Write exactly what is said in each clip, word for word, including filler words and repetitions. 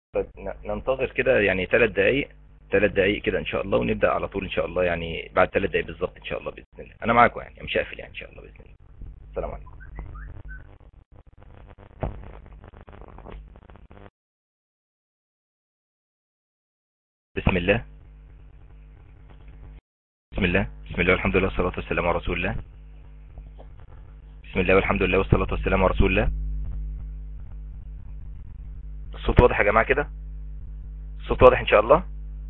طيب ن- ننتظر كده يعني ثلاث دقايق. ثلاث دقايق كده ان شاء الله، ونبدأ على طول ان شاء الله، يعني بعد ثلاث دقايق بالظبط ان شاء الله باذن الله. انا معاكم يعني، مش هقفل يعني ان شاء الله باذن الله. السلام عليكم. بسم الله. بسم الله بسم الله والحمد لله والصلاة والسلام على رسول الله. بسم الله والحمد لله والصلاة والسلام على رسول الله. الصوت واضح يا جماعة كده؟ الصوت واضح ان شاء الله؟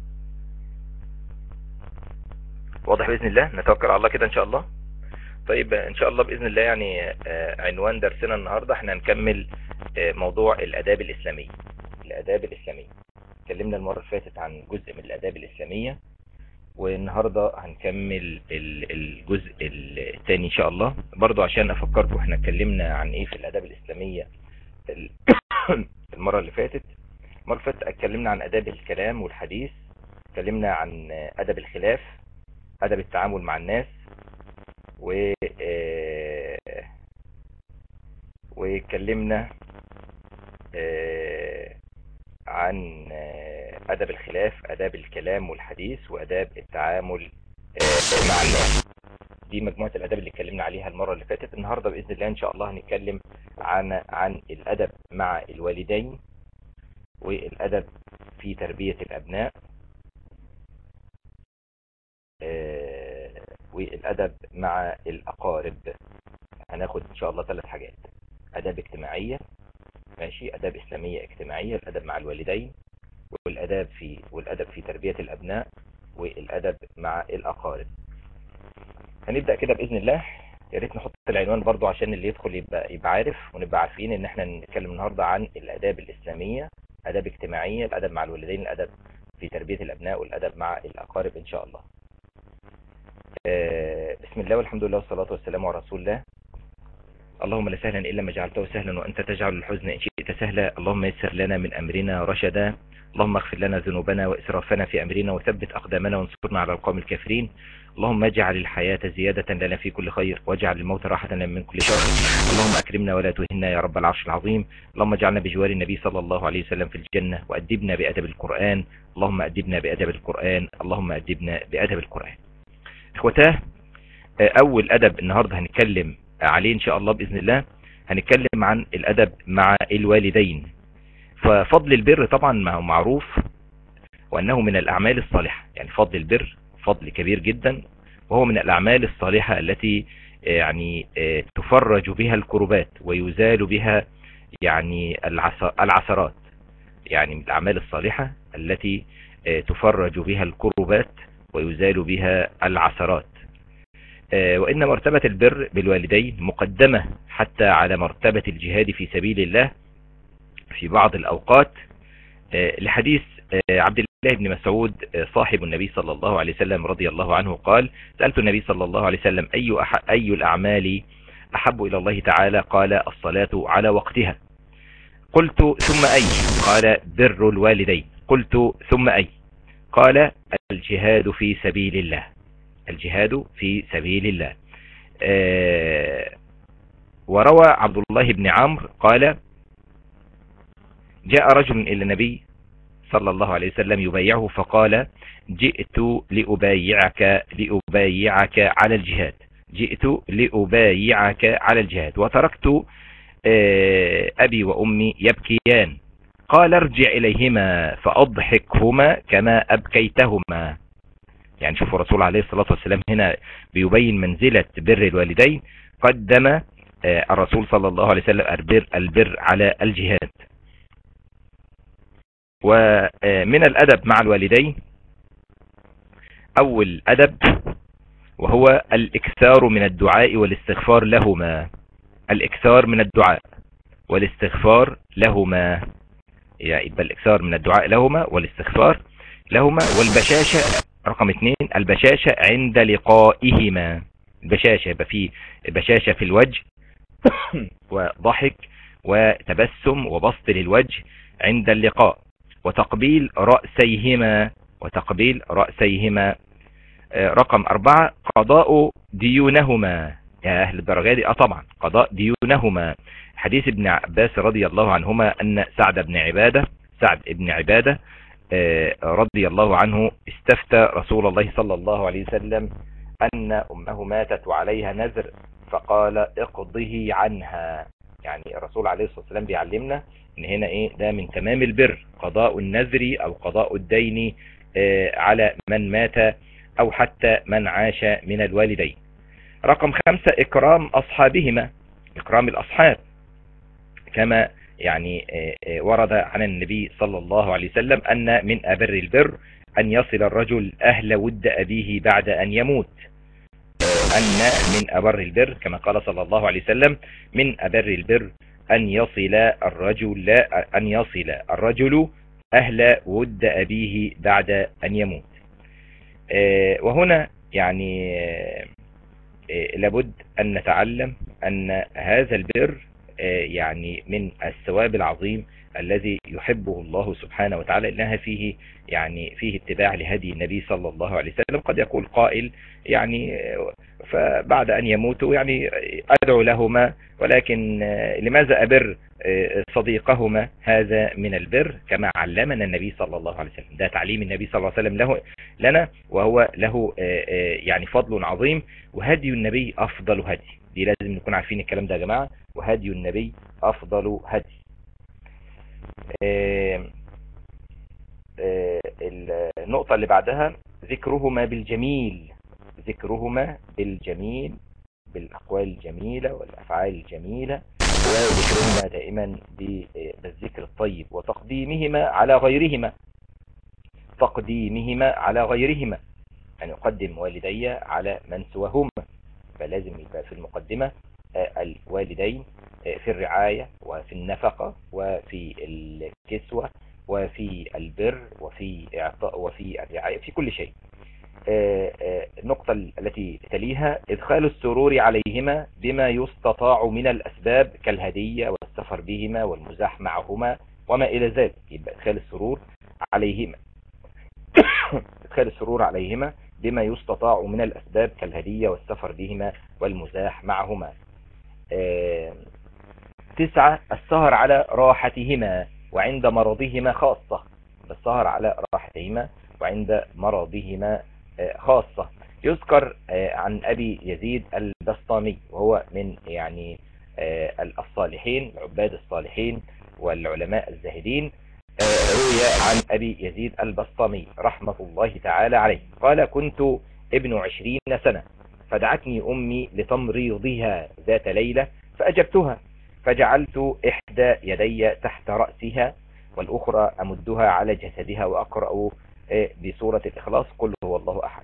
واضح بإذن الله. نتوكل على الله كده ان شاء الله. طيب ان شاء الله باذن الله يعني آه، عنوان درسنا النهارده احنا هنكمل آه، موضوع الاداب الاسلاميه. الاداب الاسلاميه اتكلمنا المره اللي فاتت عن جزء من الاداب الاسلاميه، والنهارده هنكمل ال- الجزء الثاني ان شاء الله. برضو عشان افكركم احنا اتكلمنا عن ايه في الاداب الاسلاميه ال- المره اللي فاتت. المره اللي فاتت اتكلمنا عن اداب الكلام والحديث، اتكلمنا عن ادب الخلاف، ادب التعامل مع الناس، و آه، واتكلمنا آه، عن آه، أدب الخلاف، أداب الكلام والحديث، وأداب التعامل آه، مع الناس. دي مجموعة الأداب اللي اتكلمنا عليها المرة اللي فاتت. النهاردة بإذن الله إن شاء الله هنتكلم عن عن الأدب مع الوالدين، والأدب في تربية الأبناء، آه، والأدب مع الأقارب. هناخد إن شاء الله ثلاث حاجات: أداب اجتماعية، ماشي، أداب إسلامية اجتماعية، الأدب مع الوالدين، والأداب في والأدب في تربية الأبناء، والأدب مع الأقارب. هنبدأ كده بإذن الله. يا ريت نحط العنوان برضو عشان اللي يدخل يبقى يبقى عارف، ونبقى عارفين إن احنا نتكلم النهاردة عن الآداب الإسلامية: أداب اجتماعية، الأدب مع الوالدين، الأدب في تربية الأبناء، والأدب مع الأقارب إن شاء الله. آه، بسم الله والحمد لله والصلاة والسلام على رسول الله. اللهم لا سهلا إلا ما جعلته سهلا، وأنت تجعل الحزن إن شئت سهلا. اللهم يسر لنا من أمرنا رشدا. اللهم اغفر لنا ذنوبنا وإسرافنا في أمرنا، وثبت أقدامنا وانصرنا على القوم الكافرين. اللهم اجعل الحياة زيادة لنا في كل خير، واجعل الموت راحة لنا من كل شر. اللهم أكرمنا ولا تهنا يا رب العرش العظيم. اللهم اجعلنا بجوار النبي صلى الله عليه وسلم في الجنة، وأدبنا بأدب القرآن. اللهم أدبنا بأدب القرآن. اللهم أدبنا بأدب القرآن. إخوتاه، أول أدب النهاردة هنتكلم عليه إن شاء الله بإذن الله، هنتكلم عن الأدب مع الوالدين. ففضل البر طبعا معروف، وأنه من الأعمال الصالحة. يعني فضل البر فضل كبير جدا، وهو من الأعمال الصالحة التي يعني تفرج بها الكربات، ويزال بها يعني العثرات. يعني من الأعمال الصالحة التي تفرج بها الكربات، ويزال بها العثرات. وإن مرتبة البر بالوالدين مقدمة حتى على مرتبة الجهاد في سبيل الله في بعض الأوقات، لحديث عبد الله بن مسعود صاحب النبي صلى الله عليه وسلم رضي الله عنه قال: سألت النبي صلى الله عليه وسلم أي, أي الأعمال أحب إلى الله تعالى؟ قال: الصلاة على وقتها. قلت: ثم أي؟ قال: بر الوالدين. قلت: ثم أي؟ قال: الجهاد في سبيل الله. الجهاد في سبيل الله. آه وروى عبد الله بن عمرو قال: جاء رجل إلى النبي صلى الله عليه وسلم يبايعه، فقال: جئت لأبايعك لأبايعك على الجهاد. جئت لأبايعك على الجهاد، وتركت آه أبي وأمي يبكيان. قال: ارجع إليهما فأضحكهما كما أبكيتهما. يعني شوفوا الرسول عليه الصلاة والسلام هنا بيبين منزلة بر الوالدين. قدم الرسول صلى الله عليه وسلم البر, البر على الجهاد. ومن الأدب مع الوالدين أول أدب، وهو الإكثار من الدعاء والاستغفار لهما. الإكثار من الدعاء والاستغفار لهما، يعني يبقى الإكثار من الدعاء لهما والاستغفار لهما. والبشاشة رقم اثنين، البشاشة عند لقائهما. البشاشة يبقى فيه بشاشة في الوجه وضحك وتبسم وبسط للوجه عند اللقاء. وتقبيل رأسيهما وتقبيل رأسيهما. رقم أربعة، قضاء ديونهما. يا أهل الدرجة دي، أه طبعا قضاء ديونهما. حديث ابن عباس رضي الله عنهما أن سعد بن عبادة سعد بن عبادة رضي الله عنه استفتى رسول الله صلى الله عليه وسلم أن أمه ماتت وعليها نذر، فقال اقضه عنها. يعني الرسول عليه الصلاة والسلام بيعلمنا ان هنا ايه ده من تمام البر، قضاء النذر او قضاء الدين على من مات او حتى من عاش من الوالدين. رقم خمسة اكرام اصحابهما، اكرام الاصحاب، كما يعني ورد عن النبي صلى الله عليه وسلم ان من ابر البر ان يصل الرجل اهل ود ابيه بعد ان يموت. أن من أبر البر كما قال صلى الله عليه وسلم من أبر البر أن يصل الرجل أن يصل الرجل أهل ود أبيه بعد أن يموت. وهنا يعني لابد أن نتعلم أن هذا البر يعني من الثواب العظيم الذي يحبه الله سبحانه وتعالى، إنها فيه يعني فيه اتباع لهدي النبي صلى الله عليه وسلم. قد يقول قائل يعني فبعد أن يموتوا يعني أدعو لهما، ولكن لماذا أبر صديقهما؟ هذا من البر كما علمنا النبي صلى الله عليه وسلم، ده تعليم النبي صلى الله عليه وسلم له لنا، وهو له يعني فضل عظيم. وهدي النبي أفضل هدي، دي لازم نكون عارفين الكلام ده يا جماعة، وهدي النبي أفضل هدي. النقطة اللي بعدها ذكرهما بالجميل، ذكرهما بالجميل، بالأقوال الجميلة والأفعال الجميلة، وذكرهما دائما بالذكر الطيب، وتقديمهما على غيرهما، تقديمهما على غيرهما، أن يقدم والدي على من سواهما، فلازم يبقى في المقدمة الوالدين في الرعاية وفي النفقة وفي الكسوة وفي البر وفي إعطاء وفي الرعاية، في كل شيء. النقطة التي تليها إدخال السرور عليهما بما يستطاع من الأسباب كالهدية والسفر بهما والمزاح معهما وما إلى ذلك. يبقى إدخال السرور عليهما إدخال السرور عليهما بما يستطاع من الأسباب كالهدية والسفر بهما والمزاح معهما. تسعة السهر على راحتهما وعند مرضهما خاصة، السهر على راحتهما وعند مرضهما خاصة. يذكر عن أبي يزيد البسطامي، وهو من يعني الصالحين، عباد الصالحين والعلماء الزاهدين. روي عن أبي يزيد البسطامي رحمة الله تعالى عليه قال: كنت ابن عشرين سنة، فدعتني أمي لتمريضها ذات ليلة فأجبتها، فجعلت إحدى يدي تحت رأسها والأخرى أمدها على جسدها وأقرأ بسورة الإخلاص قل هو الله أحد.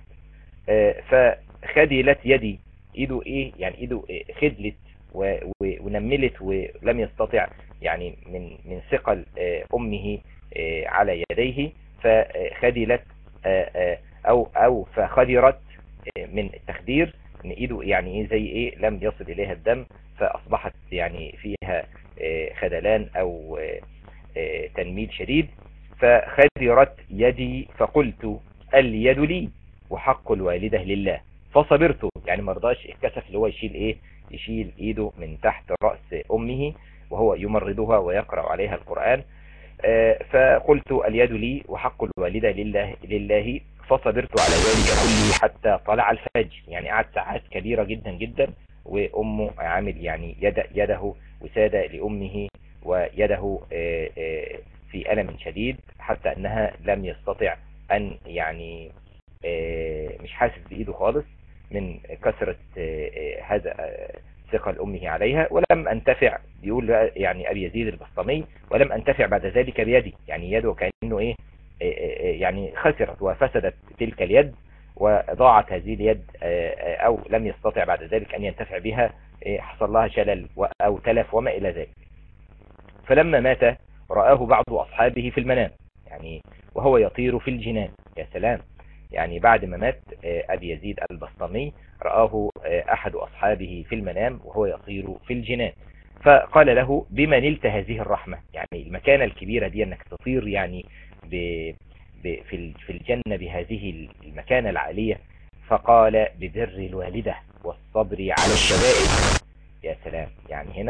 فخدلت يدي، إيده إيه يعني إيده خدلت ونملت ولم يستطع يعني من من ثقل أمه على يديه، فخدلت أو أو فخدرت من التخدير ان ايده يعني ايه زي ايه لم يصل اليها الدم، فاصبحت يعني فيها خدلان او تنميل شديد. فخدرت يدي فقلت اليد لي وحق الوالدة لله، فصبرت. يعني مرضاش اتكسف اللي هو يشيل ايه يشيل ايده من تحت رأس امه وهو يمرضها ويقرأ عليها القرآن. فقلت اليد لي وحق الوالدة لله لله فصبرت على ذلك كله حتى طلع الفجر. يعني قعد ساعات كبيرة جدا جدا وأمه عامل يعني يد يده وسادة لأمه ويده في ألم شديد، حتى أنها لم يستطع أن يعني مش حاسس بإيده خالص من كثرة هذا ثقل أمه عليها. ولم أنتفع، بيقول يعني أبي يزيد البسطامي، ولم أنتفع بعد ذلك بيدي، يعني يده كأنه إيه يعني خسرت وفسدت تلك اليد وضاعت هذه اليد، أو لم يستطع بعد ذلك أن ينتفع بها، حصل لها شلل أو تلف وما إلى ذلك. فلما مات رآه بعض أصحابه في المنام، يعني وهو يطير في الجنان. يا سلام، يعني بعد ما مات أبي يزيد البسطامي رآه أحد أصحابه في المنام وهو يطير في الجنان، فقال له: بما نلت هذه الرحمة؟ يعني المكانة الكبيرة دي أنك تطير يعني ب ب في في الجنة بهذه المكانة العالية. فقال: ببر الوالدة والصبر على الشدائد. يا سلام، يعني هنا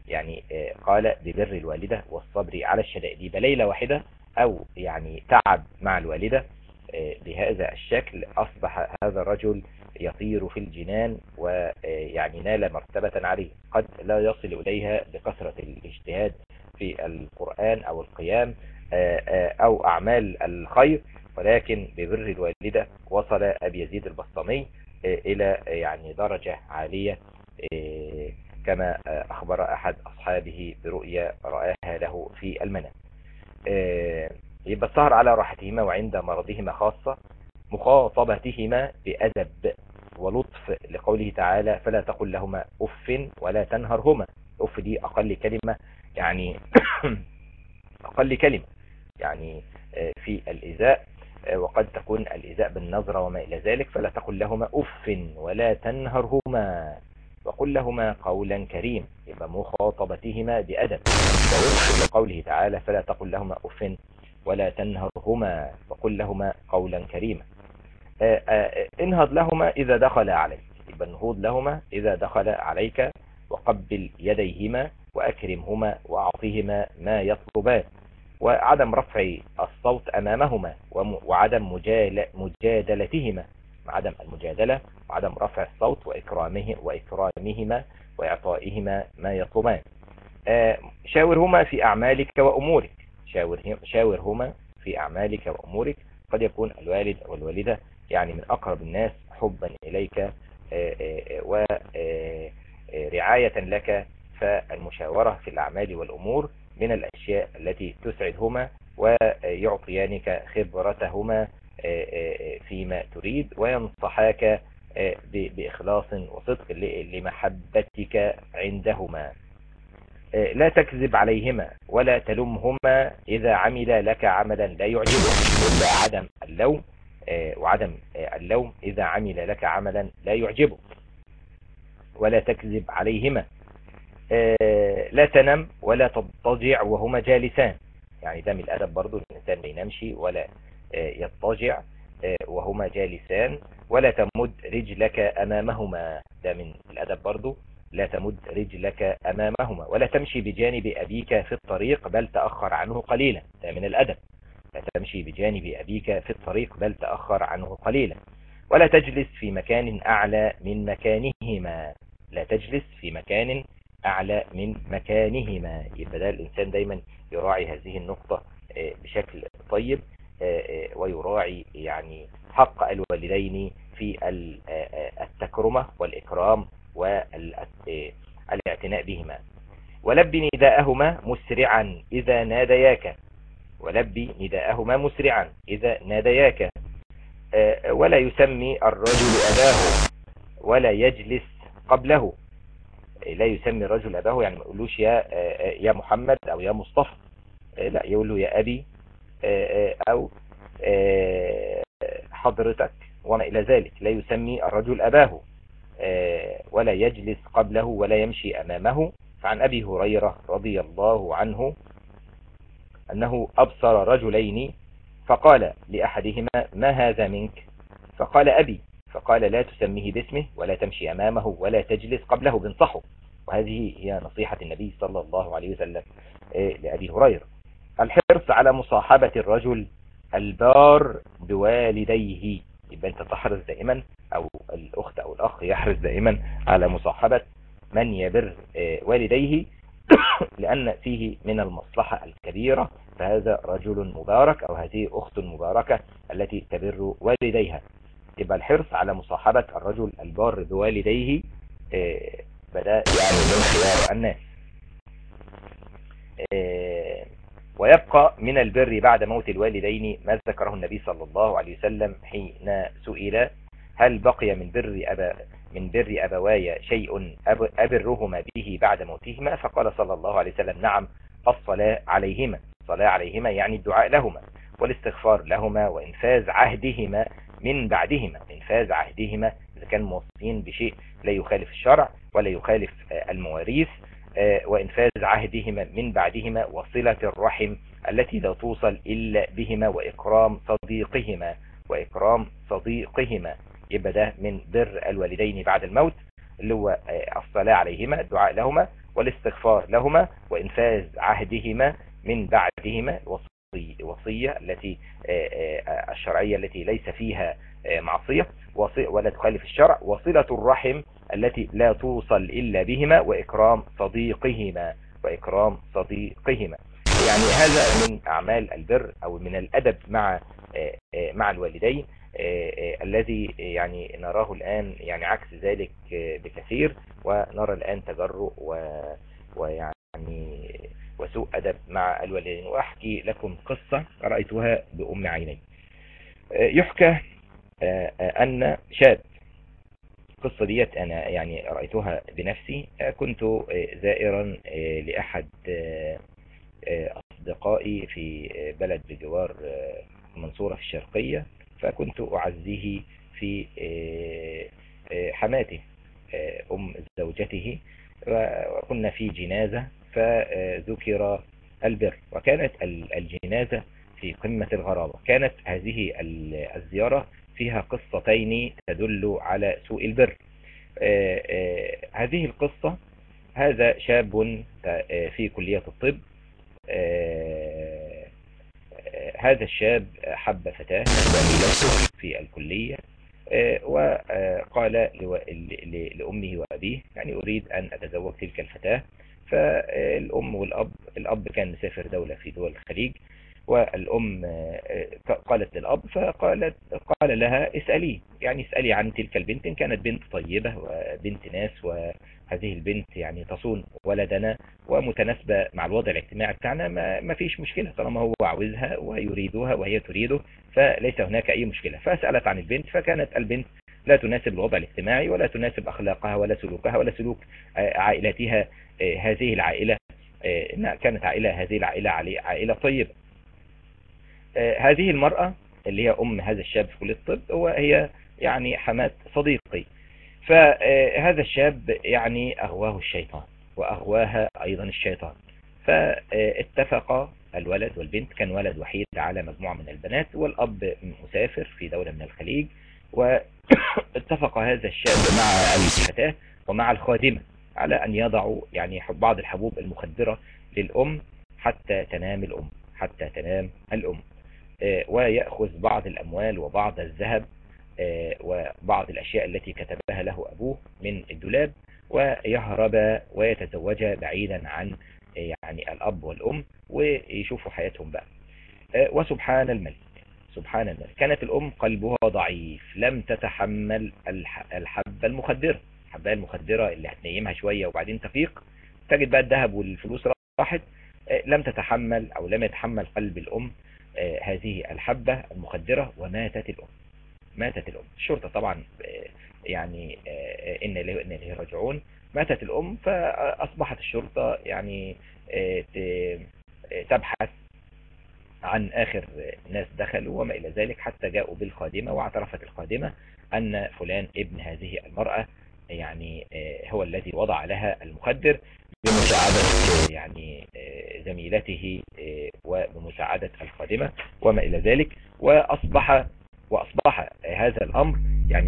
يعني قال ببر الوالدة والصبر على الشدائد. يبقى ليلة واحدة أو يعني تعب مع الوالدة بهذا الشكل أصبح هذا الرجل يطير في الجنان ويعني نال مرتبة عليه، قد لا يصل إليها بكثرة الاجتهاد في القرآن أو القيام أو أعمال الخير، ولكن ببر الوالدة وصل أبي يزيد البسطامي إلى يعني درجة عالية كما أخبر أحد أصحابه برؤيا رآها له في المنام. يبقى السهر على راحتهما وعند مرضهما خاصة، مخاطبتهما بأدب ولطف لقوله تعالى فلا تقل لهما أف ولا تنهرهما. أف دي أقل كلمة يعني أقل كلمة يعني في الإزاء، وقد تكون الإزاء بالنظرة وما إلى ذلك. فلا تقل لهما أف ولا تنهرهما وقل لهما قولا كريم. يبقى مخاطبتهما بأدب ووفق لقوله تعالى فلا تقل لهما أف ولا تنهرهما وقل لهما قولا كريما. انهض لهما إذا دخل عليك. يبقى النهوض لهما إذا دخل عليك، وقبل يديهما وأكرمهما وأعطيهما ما يطلبان، وعدم رفع الصوت أمامهما وعدم مجادلتهما، عدم المجادلة وعدم رفع الصوت وإكرامه وإكرامهما وإعطائهما ما يطلبان. شاورهما في أعمالك وأمورك. شاورهما في أعمالك وأمورك. قد يكون الوالد والوالدة يعني من أقرب الناس حبا إليك ورعاية لك، فالمشاورة في الأعمال والأمور من الأشياء التي تسعدهما ويعطيانك خبرتهما فيما تريد، وينصحاك بإخلاص وصدق لمحبتك عندهما. لا تكذب عليهما ولا تلمهما إذا عمل لك عملا لا يعجبك. عدم اللوم وعدم اللوم إذا عمل لك عملا لا يعجبك. ولا تكذب عليهما. لا تنم ولا تضطجع وهما جالسان. يعني ده من الأدب برضو، الإنسان ما ينامش ولا يضطجع وهما جالسان. ولا تمد رجلك أمامهما. ده من الأدب برضو، لا تمد رجلك أمامهما. ولا تمشي بجانب أبيك في الطريق بل تأخر عنه قليلا. ده من الأدب، لا تمشي بجانب أبيك في الطريق بل تأخر عنه قليلا. ولا تجلس في مكان أعلى من مكانهما. لا تجلس في مكان أعلى من مكانهما. يبقى ده الإنسان دايما يراعي هذه النقطة بشكل طيب، ويراعي يعني حق الوالدين في التكرمة والإكرام والاعتناء بهما. ولبي نداءهما مسرعا إذا نادياك. ولبي نداءهما مسرعا إذا نادياك. ولا يسمي الرجل أباه ولا يجلس قبله. لا يسمي الرجل أباه، يعني ما يقولوش يا يا محمد أو يا مصطفى، لا يقول له يا أبي أو حضرتك وما إلى ذلك. لا يسمي الرجل أباه ولا يجلس قبله ولا يمشي أمامه. فعن أبي هريرة رضي الله عنه أنه أبصر رجلين فقال لأحدهما ما هذا منك؟ فقال أبي. فقال لا تسميه باسمه ولا تمشي أمامه ولا تجلس قبله. بنصحه. وهذه هي نصيحة النبي صلى الله عليه وسلم لأبي هريرة. الحرص على مصاحبة الرجل البار بوالديه. يبقى أنت تحرص دائما، أو الأخت أو الأخ يحرص دائما على مصاحبة من يبر والديه لأن فيه من المصلحة الكبيرة. فهذا رجل مبارك أو هذه أخت مباركة التي تبر والديها. يبقى الحرص على مصاحبة الرجل البار بوالديه بدأ يعني من خيار الناس. ويبقى من البر بعد موت الوالدين ما ذكره النبي صلى الله عليه وسلم حين سئل هل بقي من بر أبا من بر أبواي شيء أبرهما به بعد موتهما؟ فقال صلى الله عليه وسلم نعم، الصلاة عليهما. الصلاة عليهما يعني الدعاء لهما والاستغفار لهما وإنفاذ عهدهما من بعدهما. إنفاذ عهدهما إذا كان موصين بشيء لا يخالف الشرع ولا يخالف المواريث، وإنفاذ عهدهما من بعدهما، وصلة الرحم التي لا توصل إلا بهما، وإكرام صديقهما وإكرام صديقهما. يبقى ده من بر الوالدين بعد الموت اللي هو الصلاة عليهما، الدعاء لهما والاستغفار لهما وإنفاذ عهدهما من بعدهما، الوصية التي الشرعية التي ليس فيها معصية ولا تخالف الشرع، وصلة الرحم التي لا توصل إلا بهما، وإكرام صديقهما وإكرام صديقهما. يعني هذا من أعمال البر أو من الأدب مع مع الوالدين الذي يعني نراه الآن يعني عكس ذلك بكثير، ونرى الآن تجرؤ ويعني وسوء أدب مع الوالدين. وأحكي لكم قصة رأيتها بأم عيني. يحكى أن شاب، القصة ديت أنا يعني رأيتها بنفسي. كنت زائرا لأحد أصدقائي في بلد بجوار المنصورة في الشرقية، فكنت أعزيه في حماته أم زوجته، وكنا في جنازة فذكر البر، وكانت الجنازة في قمة الغرابة. كانت هذه الزيارة فيها قصتين تدل على سوء البر. هذه القصة: هذا شاب في كلية الطب، هذا الشاب حب فتاة في الكلية، وقال لأمه وأبيه يعني أريد أن أتزوج تلك الفتاة. فالأم والأب، الأب كان مسافر دولة في دول الخليج، والأم قالت للأب، فقالت قال لها اسألي يعني اسألي عن تلك البنت، إن كانت بنت طيبة وبنت ناس، وهذه البنت يعني تصون ولدنا ومتناسبة مع الوضع الاجتماعي بتاعنا، ما, ما فيش مشكلة طالما هو عاوزها ويريدها وهي تريده، فليس هناك أي مشكلة. فسألت عن البنت، فكانت البنت لا تناسب الوضع الاجتماعي ولا تناسب أخلاقها ولا سلوكها ولا سلوك عائلتها. هذه العائلة كانت عائلة هذه العائلة عائلة طيبة. هذه المرأة اللي هي أم هذا الشاب في كلية الطب وهي يعني حماة صديقي. فهذا الشاب يعني أغواه الشيطان وأغواها أيضا الشيطان، فاتفق الولد والبنت، كان ولد وحيد على مجموعة من البنات، والأب مسافر في دولة من الخليج، واتفق هذا الشاب مع الفتاة ومع الخادمة على أن يضعوا يعني بعض الحبوب المخدرة للأم حتى تنام الأم حتى تنام الأم ويأخذ بعض الأموال وبعض الذهب وبعض الأشياء التي كتبها له أبوه من الدولاب، ويهرب ويتزوج بعيدا عن يعني الأب والأم ويشوفوا حياتهم بقى. وسبحان الملك سبحان الملك كانت الأم قلبها ضعيف، لم تتحمل الحبة المخدرة الحبة المخدرة اللي هتنيمها شوية وبعدين تفيق تجد بقى الذهب والفلوس راحت. لم تتحمل أو لم يتحمل قلب الأم هذه الحبة المخدرة، وماتت الأم ماتت الأم. الشرطة طبعا يعني إن إليه وإن إليه راجعون. ماتت الأم، فأصبحت الشرطة يعني تبحث عن آخر ناس دخلوا وما إلى ذلك، حتى جاءوا بالخادمة، واعترفت الخادمة أن فلان ابن هذه المرأة يعني هو الذي وضع لها المخدر بمساعدة يعني زميلته وبمساعدة الخادمة وما إلى ذلك. وأصبح وأصبح هذا الأمر يعني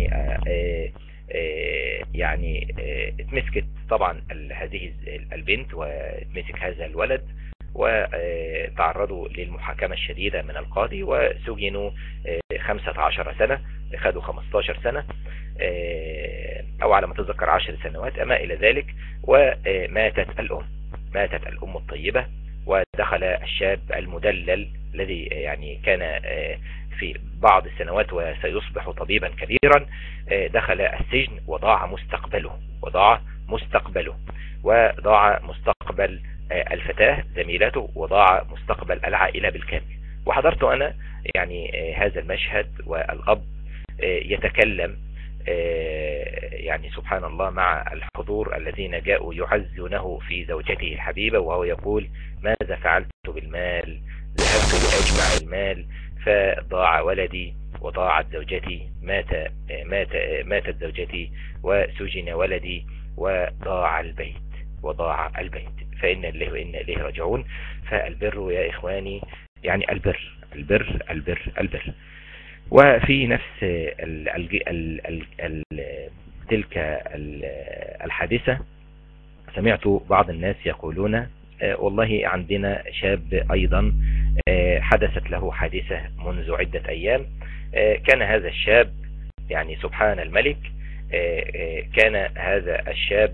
يعني اتمسكت طبعا هذه البنت واتمسك هذا الولد وتعرضوا للمحاكمة الشديدة من القاضي وسجنوا خمسة عشر سنة، خدوا خمسة عشر سنة أو على ما تذكر عشر سنوات أما إلى ذلك. وماتت الأم ماتت الأم الطيبة، ودخل الشاب المدلل الذي يعني كان في بعض السنوات وسيصبح طبيبا كبيرا، دخل السجن وضاع مستقبله وضاع مستقبله وضاع مستقبل الفتاة زميلته وضاع مستقبل العائلة بالكامل. وحضرت أنا يعني هذا المشهد، والأب يتكلم يعني سبحان الله مع الحضور الذين جاءوا يعزونه في زوجته الحبيبة، وهو يقول: ماذا فعلت بالمال؟ ذهبت لأجمع المال فضاع ولدي وضاعت زوجتي، مات مات ماتت زوجتي وسجن ولدي وضاع البيت وضاع البيت فإن الله وإن إليه راجعون. فالبر يا إخواني يعني البر البر البر البر. وفي نفس ال ال ال ال ال تلك الحادثة سمعت بعض الناس يقولون والله عندنا شاب أيضا حدثت له حادثة منذ عدة أيام. كان هذا الشاب يعني سبحان الملك، كان هذا الشاب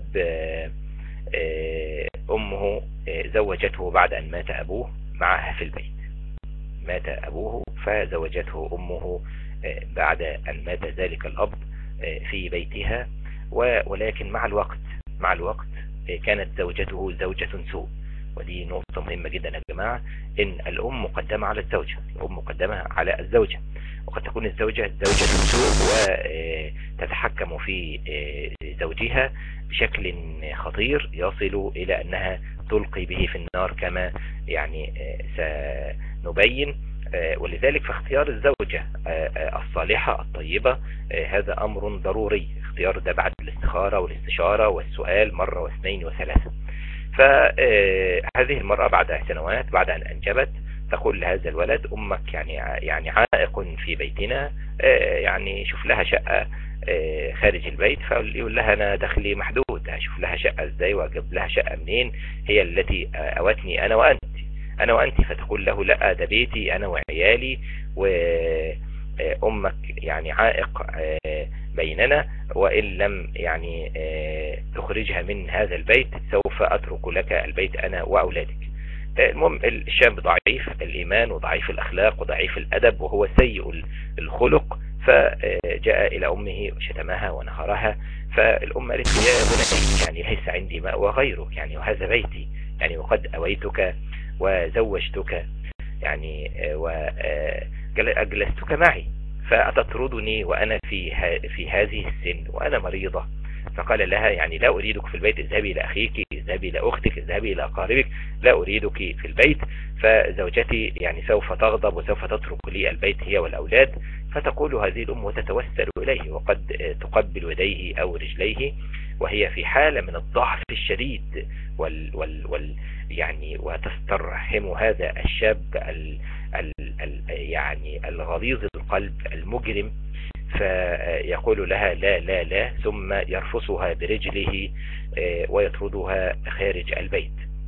أمه زوجته بعد أن مات أبوه معها في البيت. مات أبوه فزوجته أمه بعد أن مات ذلك الأب في بيتها، ولكن مع الوقت مع الوقت كانت زوجته زوجة سوء. ودي نقطة مهمة جدا يا جماعة، إن الأم مقدمة على الزوجة، الأم مقدمة على الزوجة، وقد تكون الزوجة زوجة سوء وتتحكم في زوجها بشكل خطير يصل إلى أنها تلقي به في النار كما يعني سنبين. ولذلك فاختيار الزوجة الصالحة الطيبة هذا أمر ضروري، اختيار ده بعد الاستخارة والاستشارة والسؤال مرة واثنين وثلاثة. فهذه المرأة بعد سنوات بعد أن أنجبت تقول لهذا الولد أمك يعني يعني عائق في بيتنا، يعني شوف لها شقة خارج البيت. فيقول لها أنا دخلي محدود، هشوف لها شقة ازاي واجيب لها شقة منين، هي التي أوتني أنا وأنت أنا وأنت. فتقول له لا، ده بيتي أنا وعيالي، وأمك يعني عائق بيننا، وإن لم يعني تخرجها من هذا البيت سوف أترك لك البيت أنا وأولادك. المهم الشاب ضعيف الإيمان وضعيف الأخلاق وضعيف الأدب وهو سيء الخلق، فجاء إلى أمه وشتمها ونهرها. فالأم قالت له يا بني يعني ليس عندي مأوى غيرك، يعني وهذا بيتي، يعني وقد أويتك وزوجتك يعني وأجلستك معي، فأتطردني وأنا في في هذه السن وأنا مريضة. فقال لها يعني لا أريدك في البيت، اذهبي إلى أخيك، اذهبي إلى أختك، اذهبي إلى أقاربك، لا أريدك في البيت. فزوجتي يعني سوف تغضب وسوف تترك لي البيت هي والأولاد. فتقول هذه الأم وتتوسل إليه وقد تقبل يديه أو رجليه وهي في حالة من الضعف الشديد وال وال وال يعني وتسترحم هذا الشاب ال ال ال يعني الغليظ القلب المجرم. فيقول لها لا لا لا، ثم يرفسها برجله ويطردها خارج البيت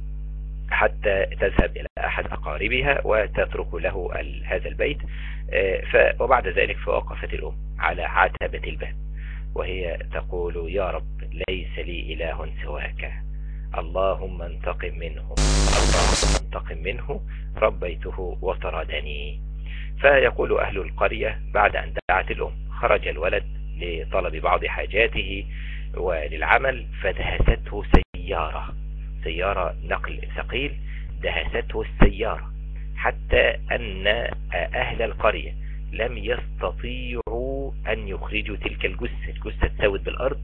حتى تذهب إلى أحد أقاربها وتترك له هذا البيت. وبعد ذلك فوقفت الأم على عتبة الباب وهي تقول يا رب ليس لي إله سواك، اللهم انتقم منه، اللهم انتقم منه، ربيته وطردني. فيقول أهل القرية بعد أن دعت الأم خرج الولد لطلب بعض حاجاته وللعمل، فدهسته سيارة سيارة نقل ثقيل، دهسته السيارة حتى أن أهل القرية لم يستطيعوا أن يخرجوا تلك الجثة. الجثة تسود بالأرض،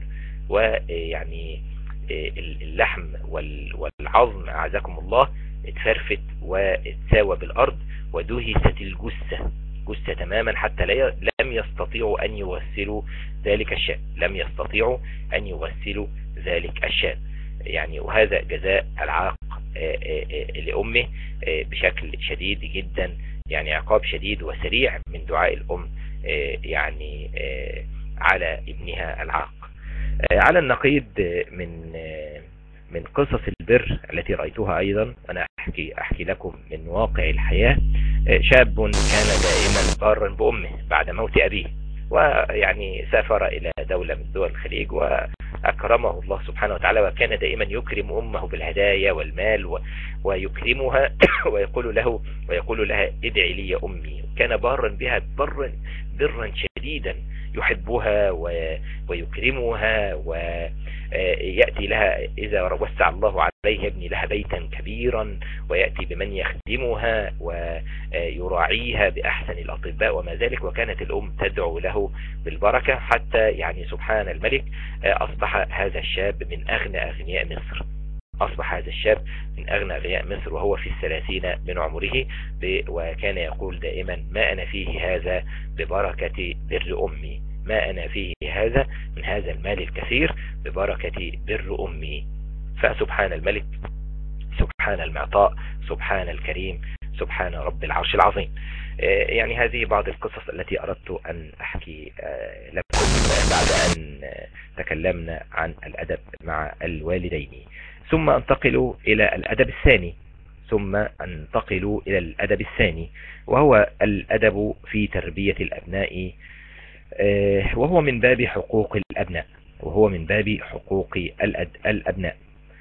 ويعني اللحم والعظم أعزكم الله اتفرفت واتساوى بالأرض ودهست الجثة جثة تماما، حتى لم يستطيعوا أن يغسلوا ذلك الشاب لم يستطيعوا أن يغسلوا ذلك الشاب يعني. وهذا جزاء العاق لأمه بشكل شديد جدا، يعني عقاب شديد وسريع من دعاء الأم يعني على ابنها العاق. على النقيض من من قصص البر التي رأيتها أيضا، أنا أحكي, أحكي لكم من واقع الحياة. شاب كان دائما بارا بأمه بعد موت أبيه، ويعني سافر إلى دولة من دول الخليج وأكرمه الله سبحانه وتعالى، وكان دائما يكرم أمه بالهدايا والمال ويكرمها ويقول له ويقول لها ادعي لي يا أمي. كان بارا بها برا برا شديدا، يحبها ويكرمها ويأتي لها إذا وسع الله عليه يبني لها بيتا كبيرا، ويأتي بمن يخدمها ويراعيها بأحسن الأطباء وما ذلك. وكانت الأم تدعو له بالبركة حتى يعني سبحان الملك أصبح هذا الشاب من أغنى أغنياء مصر. أصبح هذا الشاب من أغنى أغنياء مصر وهو في الثلاثين من عمره، وكان يقول دائما ما أنا فيه هذا ببركة بر أمي، ما أنا فيه هذا من هذا المال الكثير ببركة بر أمي. فسبحان الملك، سبحان المعطاء، سبحان الكريم، سبحان رب العرش العظيم. يعني هذه بعض القصص التي أردت أن أحكي لكم بعد أن تكلمنا عن الأدب مع الوالدين. ثم انتقل إلى الأدب الثاني ثم انتقل إلى الأدب الثاني وهو الأدب في تربية الأبناء، وهو من باب حقوق الأبناء وهو من باب حقوق الأبناء.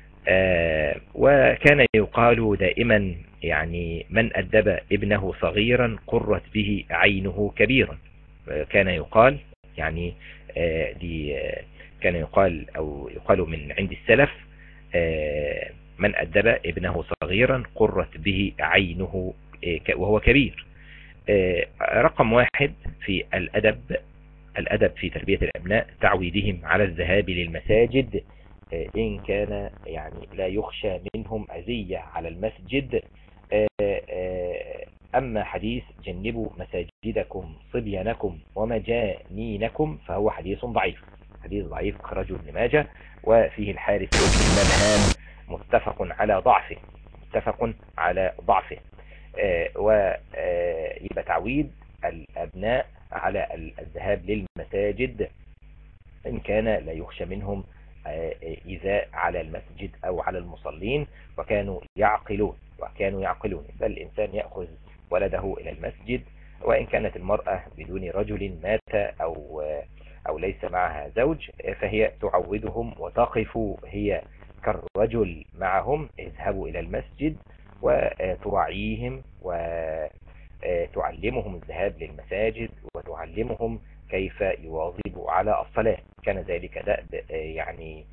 وكان يقال دائما يعني من أدب ابنه صغيرا قرت به عينه كبيرا. كان يقال يعني دي كان يقال أو يقال من عند السلف من أدب ابنه صغيرا قرت به عينه وهو كبير. رقم واحد في الأدب الأدب في تربية الأبناء تعويدهم على الذهاب للمساجد إن كان يعني لا يخشى منهم أذية على المسجد. أما حديث جنبوا مساجدكم صبيانكم ومجانينكم فهو حديث ضعيف حديث ضعيف أخرجه ابن ماجه، وفيه الحارث بن نبهان متفق على ضعفه متفق على ضعفه ويبقى تعويد الأبناء على الذهاب للمساجد إن كان لا يخشى منهم إيذاء على المسجد أو على المصلين، وكانوا يعقلون وكانوا يعقلون بل الإنسان يأخذ ولده إلى المسجد وإن كانت المرأة بدون رجل مات أو أو ليس معها زوج فهي تعودهم وتقف هي كالرجل معهم، اذهبوا إلى المسجد وتراعيهم وتعلمهم الذهاب للمساجد وتعلمهم كيف يواظبوا على الصلاة. كان ذلك دأب يعني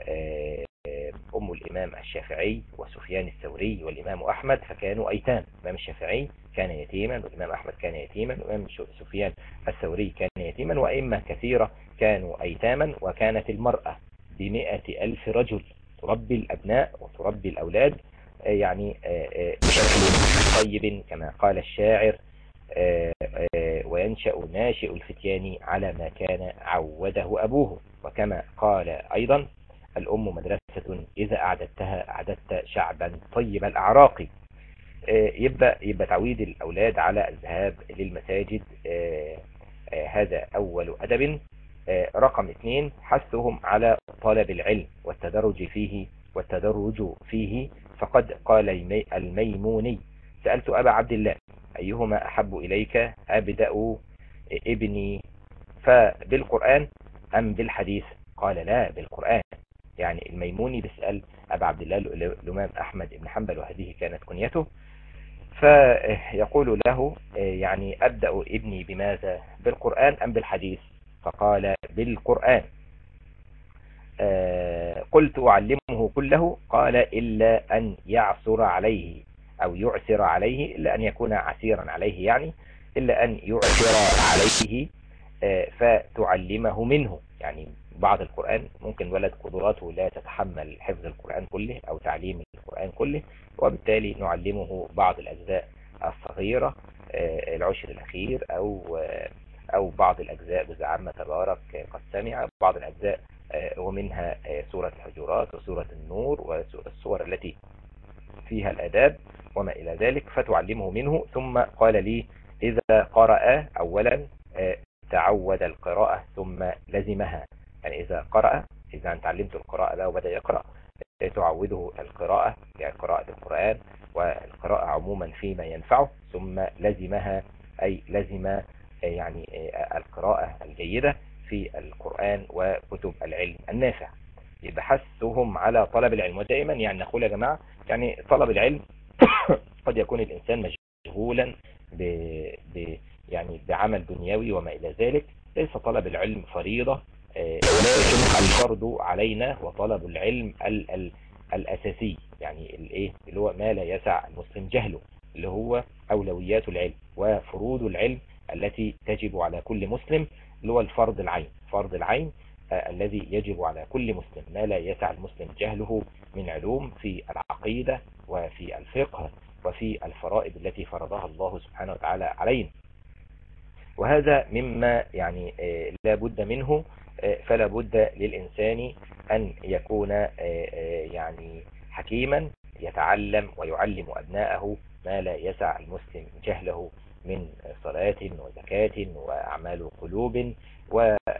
أم الإمام الشافعي وسفيان الثوري والإمام أحمد فكانوا أيتام. الإمام الشافعي كان يتيما والإمام أحمد كان يتيما والإمام سفيان الثوري كان يتيما وأئمة كثيرة كانوا أيتاما. وكانت المرأة بمئة ألف رجل تربي الأبناء وتربي الأولاد يعني بشكل طيب كما قال الشاعر وينشأ ناشئ الفتيان على ما كان عوده أبوه. وكما قال أيضا الأم مدرسة إذا أعددتها أعددت شعبا طيب الأعراق. يبقى, يبقى تعويد الأولاد على الذهاب للمساجد هذا أول أدب. رقم اثنين حثهم على طلب العلم والتدرج فيه والتدرج فيه فقد قال الميموني سألت أبا عبد الله أيهما أحب إليك أبدأ ابني فبالقرآن أم بالحديث؟ قال لا بالقرآن. يعني الميموني بيسأل أبا عبد الله الإمام أحمد بن حنبل وهذه كانت كنيته، فيقول له يعني أبدأ ابني بماذا بالقرآن أم بالحديث؟ فقال بالقرآن. قلت أعلمه كله؟ قال إلا أن يعثر عليه أو يعثر عليه إلا أن يكون عسيرا عليه يعني إلا أن يعثر عليه فتعلمه منه. يعني بعض القرآن ممكن ولد قدراته لا تتحمل حفظ القرآن كله أو تعليم القرآن كله وبالتالي نعلمه بعض الأجزاء الصغيرة العشر الأخير أو أو بعض الأجزاء جزء عامة تبارك قد سمع بعض الأجزاء ومنها سورة الحجرات وسورة النور والسور التي فيها الآداب وما إلى ذلك فتعلمه منه. ثم قال لي إذا قرأ أولا تعود القراءة ثم لزمها. يعني إذا قرأ إذا أنت علمت القراءة له وبدأ يقرأ تعوده القراءة يعني قراءة القرآن والقراءة عموما فيما ينفعه ثم لزمها أي لزم يعني القراءة الجيدة في القرآن وكتب العلم النافع. يبحثهم على طلب العلم ودائما يعني نقول يا جماعة يعني طلب العلم قد يكون الإنسان مشغولا ب... ب... يعني بعمل دنيوي وما إلى ذلك. ليس طلب العلم فريضة ولكن الفرض علينا وطلب العلم ال... ال... الأساسي يعني الايه اللي هو ما لا يسع المسلم جهله اللي هو أولويات العلم وفروض العلم التي تجب على كل مسلم اللي هو الفرض العين فرض العين آه الذي يجب على كل مسلم ما لا يسع المسلم جهله من علوم في العقيدة وفي الفقه وفي الفرائض التي فرضها الله سبحانه وتعالى علينا. وهذا مما يعني آه لا بد منه آه فلا بد للإنسان أن يكون آه آه يعني حكيما يتعلم ويعلم أبناءه ما لا يسع المسلم جهله من صلاة وزكاة وأعمال قلوب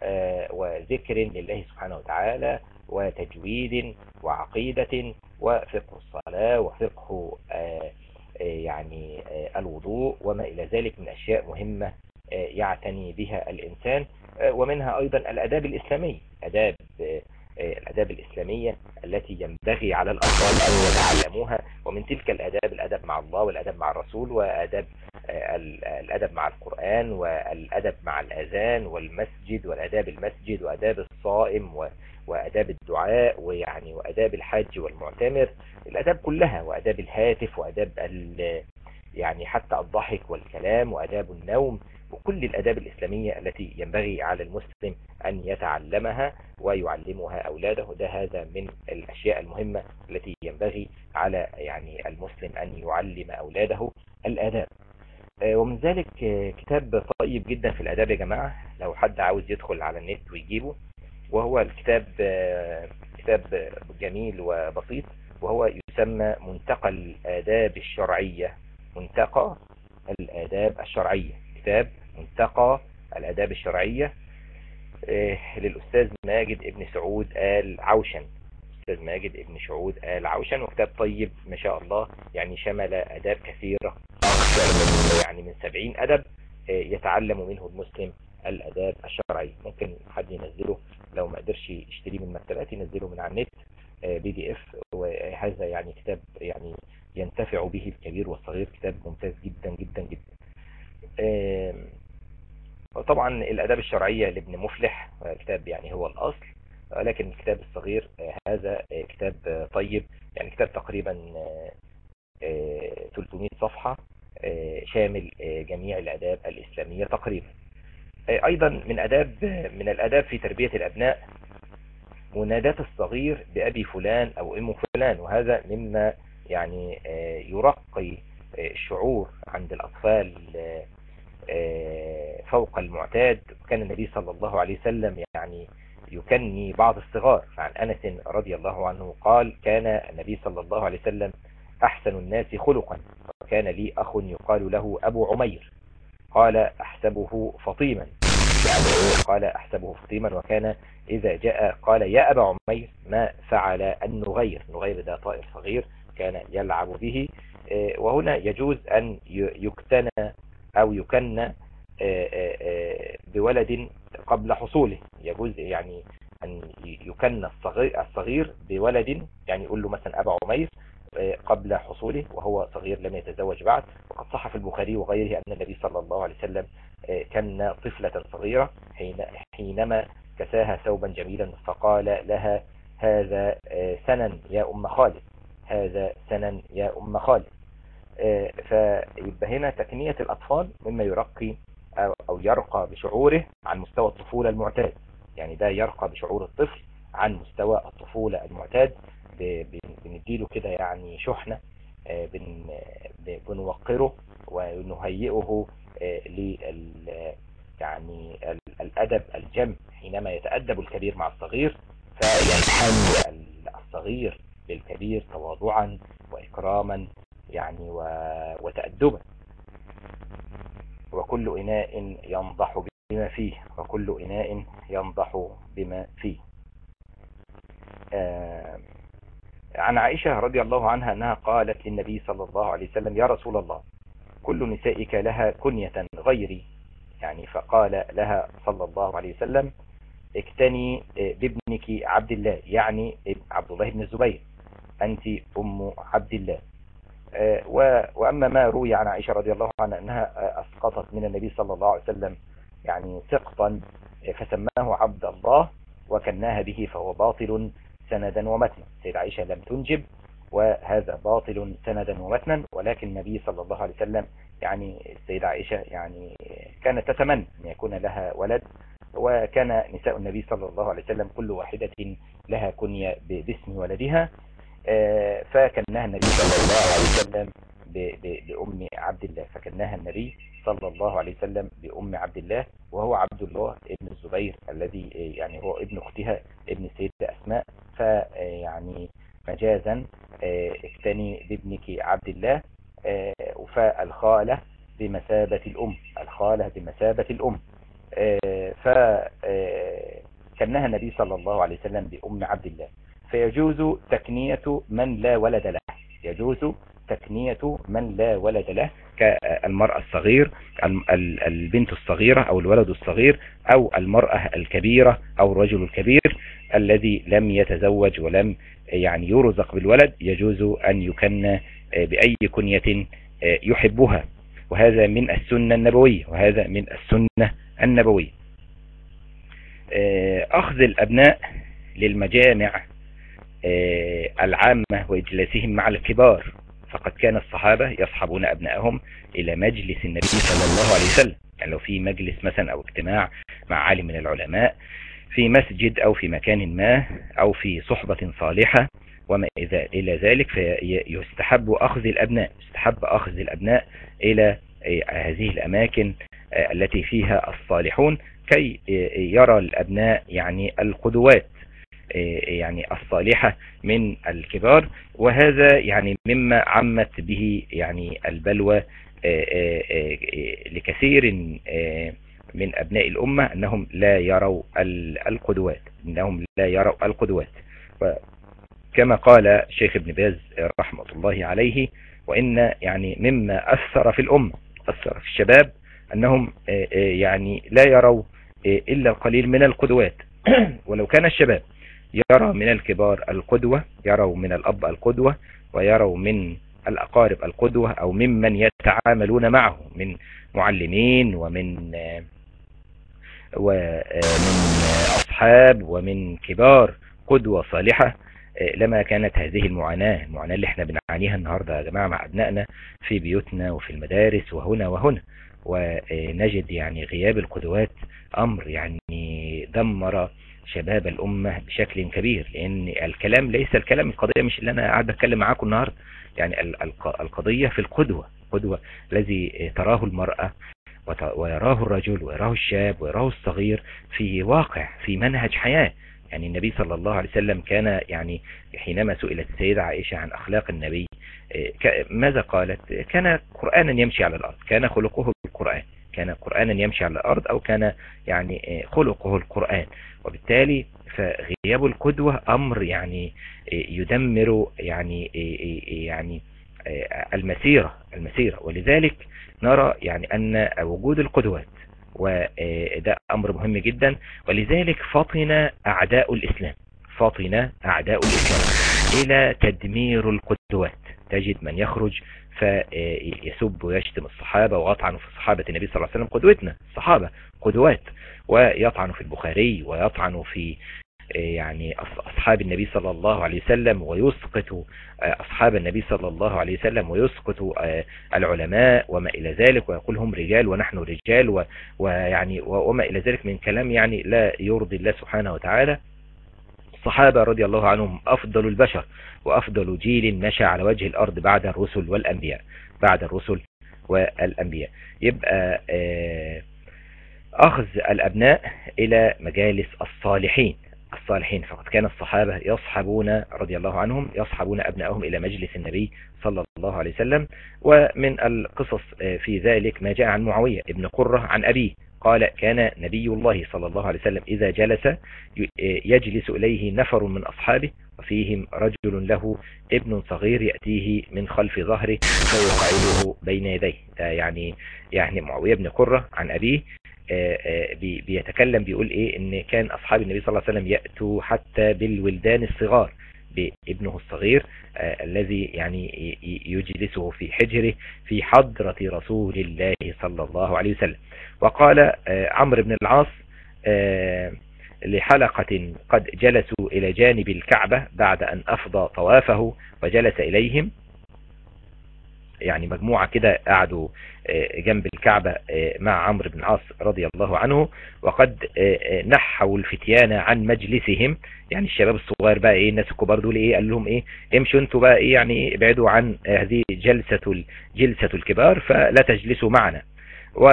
وذكر لله سبحانه وتعالى وتجويد وعقيدة وفقه الصلاة وفقه يعني الوضوء وما إلى ذلك من أشياء مهمة يعتني بها الإنسان. ومنها أيضا الأداب الإسلامية، أداب الأداب الإسلامية التي ينبغي على الأطفال أن يتعلموها. ومن تلك الأداب الأدب مع الله والأدب مع الرسول وأدب الأدب مع القرآن والأدب مع الأذان والمسجد والأداب المسجد وأداب الصائم وأداب الدعاء ويعني وأداب الحج والمعتمر، الأداب كلها، وأداب الهاتف وأداب يعني حتى الضحك والكلام وأداب النوم، وكل الأداب الإسلامية التي ينبغي على المسلم أن يتعلمها ويعلمها أولاده. ده هذا من الأشياء المهمة التي ينبغي على يعني المسلم أن يعلم أولاده الآداب. ومن ذلك كتاب طيب جدا في الآداب يا جماعة، لو حد عاوز يدخل على النت ويجيبه، وهو الكتاب كتاب جميل وبسيط، وهو يسمى منتقى الآداب الشرعية. منتقى الآداب الشرعية، كتاب منتقى الآداب الشرعية للأستاذ ماجد ابن سعود آل عوشن. أستاذ ماجد ابن سعود آل عوشن، وكتاب طيب ما شاء الله، يعني شمل آداب كثيرة، يعني من سبعين أدب يتعلم منه المسلم الآداب الشرعية. ممكن حد ينزله لو ما قدرش يشتريه من مكتبات، ينزله من على النت بي دي اف، وهذا يعني كتاب يعني ينتفع به الكبير والصغير، كتاب ممتاز جدا جدا جدا. طبعا الآداب الشرعية لابن مفلح كتاب يعني هو الأصل، ولكن الكتاب الصغير هذا كتاب طيب، يعني كتاب تقريبا ثلاثمائة صفحة، شامل جميع الآداب الإسلامية تقريبا. أيضا من أداب من الآداب في تربية الأبناء مناداة الصغير بأبي فلان أو أم فلان، وهذا مما يعني يرقي الشعور عند الأطفال فوق المعتاد. وكان النبي صلى الله عليه وسلم يعني يكني بعض الصغار، فعن أنس رضي الله عنه قال: كان النبي صلى الله عليه وسلم أحسن الناس خلقا، وكان لي أخ يقال له أبو عمير، قال أحسبه فطيما، يعني قال أحسبه فطيما، وكان إذا جاء قال: يا أبا عمير ما فعل النغير. نغير ده طائر صغير كان يلعب به. وهنا يجوز أن يكتنى أو يكنى بولد قبل حصوله، يجوز يعني أن يكنى الصغير بولد، يعني يقول له مثلا أبا عمير قبل حصوله وهو صغير لم يتزوج بعد. وقد صح في البخاري وغيره أن النبي صلى الله عليه وسلم كان طفلة صغيرة حينما كساها ثوبا جميلا فقال لها: هذا سنن يا أم خالد، هذا سنن يا أم خالد. فيبقى هنا تكنية الأطفال مما يرقي أو يرقى بشعوره عن مستوى الطفولة المعتاد، يعني ده يرقى بشعور الطفل عن مستوى الطفولة المعتاد. بنديله كده يعني شحنة، بنوقره ونهيئه لل يعني الأدب الجم حينما يتأدب الكبير مع الصغير، فيلحن الصغير للكبير تواضعا وإكراما يعني وتأدبا. وكل إناء ينضح بما فيه، وكل إناء ينضح بما فيه. آه عن عائشة رضي الله عنها أنها قالت للنبي صلى الله عليه وسلم: يا رسول الله، كل نسائك لها كنية غيري، يعني فقال لها صلى الله عليه وسلم: اكتني بابنك عبد الله، يعني عبد الله بن الزبير، أنت أم عبد الله. وأما ما روي عن عائشة رضي الله عنها أنها أسقطت من النبي صلى الله عليه وسلم يعني سقطا فسماه عبد الله وكناها به، فهو باطل سندا ومتنا. سيدة عائشة لم تنجب، وهذا باطل سندا ومتنا، ولكن النبي صلى الله عليه وسلم يعني السيدة عائشة يعني كانت تتمنى أن يكون لها ولد، وكان نساء النبي صلى الله عليه وسلم كل واحدة لها كنية باسم ولدها، فكناها النبي صلى الله عليه وسلم بأم عبد الله، فكناها النبي صلى الله عليه وسلم بأم عبد الله، وهو عبد الله ابن الزبير الذي يعني هو ابن اختها ابن السيدة أسماء. فيعني مجازا اكتني بابنك عبد الله، فالخالة بمثابة الأم، الخالة بمثابة الأم. كنها النبي صلى الله عليه وسلم بأم عبد الله. فيجوز تكنية من لا ولد له، يجوز تكنية من لا ولد له كالمرأة الصغير، البنت الصغيرة أو الولد الصغير، أو المرأة الكبيرة أو الرجل الكبير الذي لم يتزوج ولم يعني يرزق بالولد، يجوز أن يكن بأي كنية يحبها، وهذا من السنة النبوية، وهذا من السنة النبوية. أخذ الأبناء للمجامع العامة وإجلاسهم مع الكبار، فقد كان الصحابة يصحبون أبنائهم إلى مجلس النبي صلى الله عليه وسلم. يعني لو في مجلس مثلا أو اجتماع مع عالم من العلماء في مسجد أو في مكان ما أو في صحبة صالحة وما إلى ذلك، فيستحب أخذ الأبناء يستحب أخذ الأبناء إلى هذه الأماكن التي فيها الصالحون كي يرى الأبناء يعني القدوات يعني الصالحة من الكبار. وهذا يعني مما عمت به يعني البلوى لكثير من أبناء الأمة أنهم لا يروا القدوات أنهم لا يروا القدوات كما قال شيخ ابن باز رحمة الله عليه: وإن يعني مما أثر في الأمة أثر في الشباب أنهم يعني لا يروا إلا القليل من القدوات. ولو كان الشباب يرى من الكبار القدوة، يروا من الأب القدوة، ويروا من الأقارب القدوة، أو ممن يتعاملون معه من معلمين ومن ومن أصحاب ومن كبار قدوة صالحة، لما كانت هذه المعاناة المعاناة اللي احنا بنعانيها النهاردة يا جماعة مع أبنائنا في بيوتنا وفي المدارس وهنا وهنا. ونجد يعني غياب القدوات أمر يعني دمر شباب الأمة بشكل كبير، لأن الكلام ليس الكلام القضية مش اللي أنا قاعد أتكلم معاكم النهاردة، يعني القضية في القدوة القدوة الذي تراه المرأة ويراه الرجل ويراه الشاب ويراه الصغير في واقع في منهج حياة. يعني النبي صلى الله عليه وسلم كان يعني حينما سئلت السيدة عائشة عن أخلاق النبي ماذا قالت؟ كان قرآنا يمشي على الأرض، كان خلقه القرآن، كان قرآنا يمشي على الأرض، أو كان يعني خلقه القرآن. وبالتالي فغياب القدوة أمر يعني يدمر يعني يعني المسيرة المسيرة ولذلك نرى يعني أن وجود القدوات وده أمر مهم جدا. ولذلك فطن أعداء الإسلام فطن أعداء الإسلام إلى تدمير القدوات. تجد من يخرج فيسب ويشتم الصحابة ويطعن في صحابة النبي صلى الله عليه وسلم، قدوتنا الصحابة قدوات، ويطعن في البخاري ويطعن في يعني أصحاب النبي صلى الله عليه وسلم، ويسقط أصحاب النبي صلى الله عليه وسلم، ويسقط العلماء وما إلى ذلك، ويقول هم رجال ونحن رجال، ويعني وما إلى ذلك من كلام يعني لا يرضي الله سبحانه وتعالى. الصحابة رضي الله عنهم أفضل البشر وأفضل جيل مشى على وجه الأرض بعد الرسل والأنبياء بعد الرسل والأنبياء. يبقى أخذ الأبناء إلى مجالس الصالحين الصالحين فقد كان الصحابة يصحبون رضي الله عنهم يصحبون أبنائهم إلى مجلس النبي صلى الله عليه وسلم. ومن القصص في ذلك ما جاء عن معاوية ابن قرة عن أبيه قال: كان نبي الله صلى الله عليه وسلم إذا جلس يجلس إليه نفر من أصحابه وفيهم رجل له ابن صغير يأتيه من خلف ظهره فيقعده بين يديه. يعني يعني معاوية بن قرة عن أبيه بيتكلم بيقول إيه إن كان أصحاب النبي صلى الله عليه وسلم يأتوا حتى بالولدان الصغار بابنه الصغير الذي يعني يجلسه في حجره في حضرة رسول الله صلى الله عليه وسلم. وقال عمرو بن العاص لحلقة قد جلسوا إلى جانب الكعبة بعد أن أفضى طوافه وجلس إليهم، يعني مجموعة كده قعدوا جنب الكعبة مع عمرو بن العاص رضي الله عنه، وقد نحوا الفتيان عن مجلسهم. يعني الشباب الصغير بقى ايه الناس الكبار دول ايه قال لهم ايه امشوا انتوا بقى ايه يعني ابعدوا عن هذه جلسة جلسة الكبار فلا تجلسوا معنا. و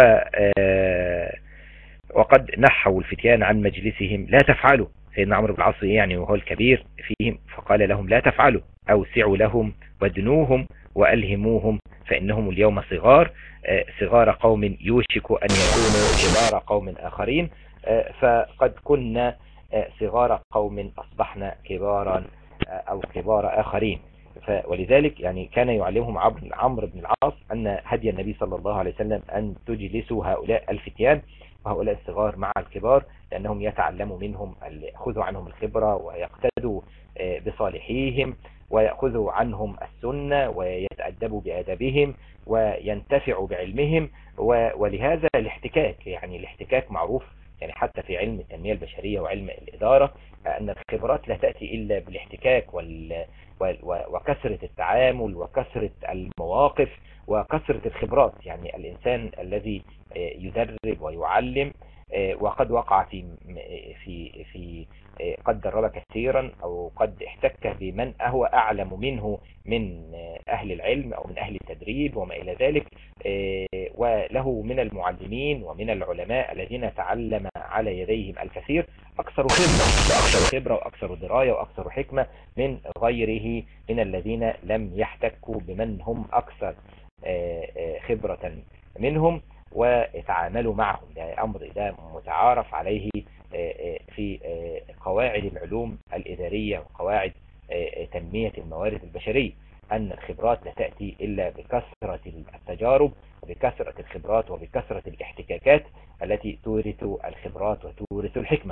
وقد نحوا الفتيان عن مجلسهم لا تفعلوا. سيدنا عمرو بن العاص يعني وهو الكبير فيهم فقال لهم لا تفعلوا، أوسعوا لهم وادنوهم وألهموهم فإنهم اليوم صغار صغار قوم يوشك أن يكونوا كبار قوم آخرين. فقد كنا صغار قوم أصبحنا كبارا أو كبار آخرين. ولذلك يعني كان يعلمهم عمرو بن العاص أن هدي النبي صلى الله عليه وسلم أن تجلسوا هؤلاء الفتيان وهؤلاء الصغار مع الكبار، لأنهم يتعلموا منهم، يأخذوا عنهم الخبرة ويقتدوا بصالحيهم ويأخذوا عنهم السنة ويتأدبوا بآدابهم وينتفعوا بعلمهم. ولهذا الاحتكاك، يعني الاحتكاك معروف يعني حتى في علم التنمية البشرية وعلم الإدارة، أن الخبرات لا تأتي إلا بالاحتكاك وال وكثرة التعامل وكثرة المواقف وكثرة الخبرات. يعني الإنسان الذي يدرب ويعلم وقد وقع في في في قد درب كثيرا أو قد احتك بمن هو أعلم منه من أهل العلم أو من أهل التدريب وما إلى ذلك، وله من المعلمين ومن العلماء الذين تعلم على يديهم الكثير أكثر خبرة وأكثر خبرة وأكثر دراية وأكثر حكمة من غيره من الذين لم يحتكوا بمن هم أكثر خبرة منهم ويتعاملوا معهم. ده أمر ده متعارف عليه في قواعد العلوم الإدارية وقواعد تنمية الموارد البشرية، أن الخبرات لا تأتي إلا بكثرة التجارب وبكثرة الخبرات وبكثرة الاحتكاكات التي تورث الخبرات وتورث الحكمة.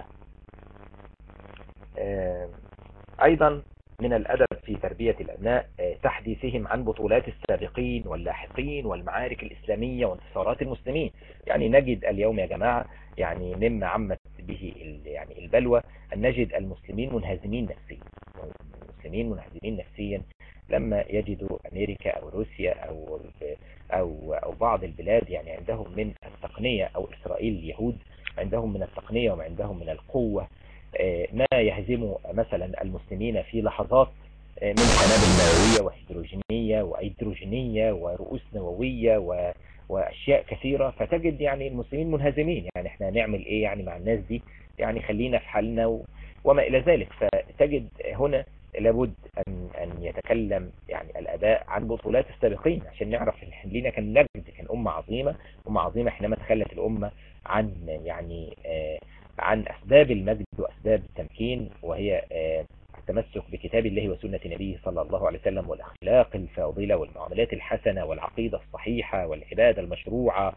أيضا من الأدب في تربية الأبناء تحديثهم عن بطولات السابقين واللاحقين والمعارك الإسلامية وانتصارات المسلمين. يعني نجد اليوم يا جماعة يعني مما عمت به يعني البلوى أن نجد المسلمين منهزمين نفسيا، المسلمين منهزمين نفسيا لما يجدوا أمريكا أو روسيا أو أو أو بعض البلاد يعني عندهم من التقنية، أو إسرائيل اليهود عندهم من التقنية وعندهم من القوة ما يهزم مثلا المسلمين في لحظات من قنابل نووية وهيدروجينية وهيدروجينية ورؤوس نووية و وأشياء كثيرة. فتجد يعني المسلمين منهزمين، يعني احنا نعمل ايه يعني مع الناس دي، يعني خلينا في حالنا و... وما إلى ذلك. فتجد هنا لابد أن, أن يتكلم يعني الأباء عن بطولات السابقين عشان نعرف ان لينا كان نجد، كان أمة عظيمة، أمة عظيمة حينما تخلت الأمة عن يعني آه عن أسباب المجد وأسباب التمكين، وهي آه التمسك بكتاب الله وسنة نبيه صلى الله عليه وسلم والأخلاق الفاضلة والمعاملات الحسنة والعقيدة الصحيحة والعبادة المشروعة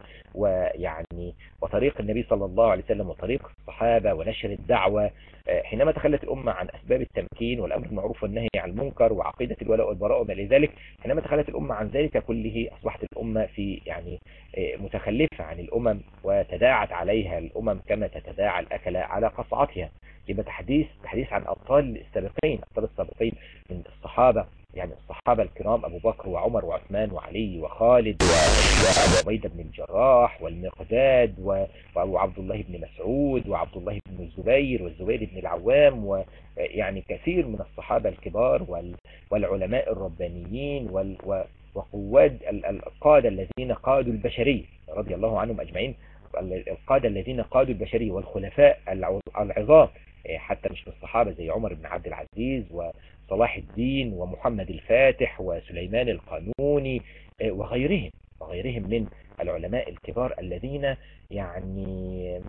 ويعني وطريق النبي صلى الله عليه وسلم وطريق الصحابة ونشر الدعوة. حينما تخلت الأمة عن أسباب التمكين والأمر بالمعروف والنهي عن المنكر وعقيدة الولاء والبراء وما إلى ذلك، حينما تخلت الأمة عن ذلك كله أصبحت الأمة في يعني متخلفة عن الأمم وتداعت عليها الأمم كما تتداعى الأكلة على قصعتها. يبقى تحديث تحديث عن أبطال السابقين، أبطال السابقين من الصحابة، يعني الصحابة الكرام أبو بكر وعمر وعثمان وعلي وخالد وأبو عبيدة بن الجراح والمقداد وعبد الله بن مسعود وعبد الله بن الزبير والزبير بن العوام، ويعني كثير من الصحابة الكبار والعلماء الربانيين وقواد القادة الذين قادوا البشرية رضي الله عنهم أجمعين، القادة الذين قادوا البشرية والخلفاء العظام حتى مش من الصحابة زي عمر بن عبد العزيز وصلاح الدين ومحمد الفاتح وسليمان القانوني وغيرهم وغيرهم من العلماء الكبار الذين يعني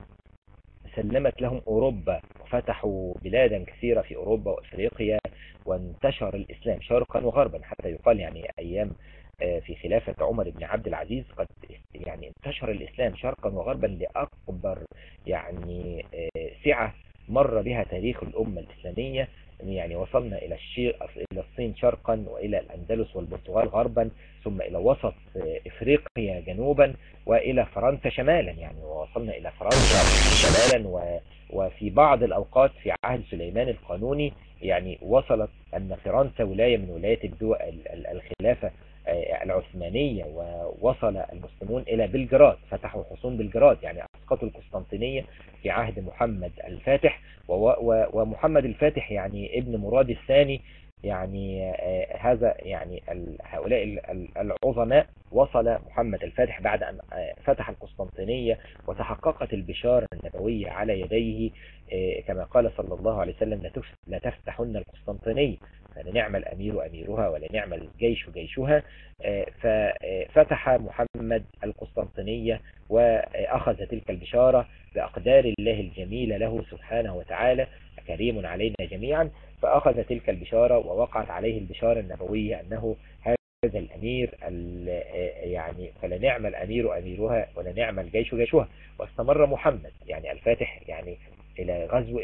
سلمت لهم أوروبا وفتحوا بلادا كثيرة في أوروبا وأفريقيا وانتشر الإسلام شرقا وغربا، حتى يقال يعني أيام في خلافة عمر بن عبد العزيز قد يعني انتشر الإسلام شرقا وغربا لأكبر يعني سعة مر بها تاريخ الأمة الإسلامية. يعني وصلنا إلى الشرق إلى الصين شرقا وإلى الأندلس والبرتغال غربا ثم إلى وسط إفريقيا جنوبا وإلى فرنسا شمالا، يعني وصلنا إلى فرنسا شمالا و وفي بعض الأوقات في عهد سليمان القانوني يعني وصلت أن فرنسا ولاية من ولايات الخلافة العثمانية، ووصل المسلمون إلى بلجراد، فتحوا حصون بلجراد يعني أسقطوا القسطنطينية في عهد محمد الفاتح. ومحمد الفاتح يعني ابن مراد الثاني، يعني هذا يعني هؤلاء العظماء وصل محمد الفاتح بعد أن فتح القسطنطينية وتحققت البشارة النبوية على يديه كما قال صلى الله عليه وسلم لا تفتحن القسطنطينية. فلنعم الأمير أميرها ولنعم الجيش جيشها. ففتح محمد القسطنطينية وأخذ تلك البشارة بأقدار الله الجميلة له سبحانه وتعالى، كريم علينا جميعا. فأخذ تلك البشارة ووقعت عليه البشارة النبوية أنه هذا الأمير يعني فلنعم الأمير أميرها ولنعم الجيش جيشها. واستمر محمد يعني الفاتح يعني إلى غزو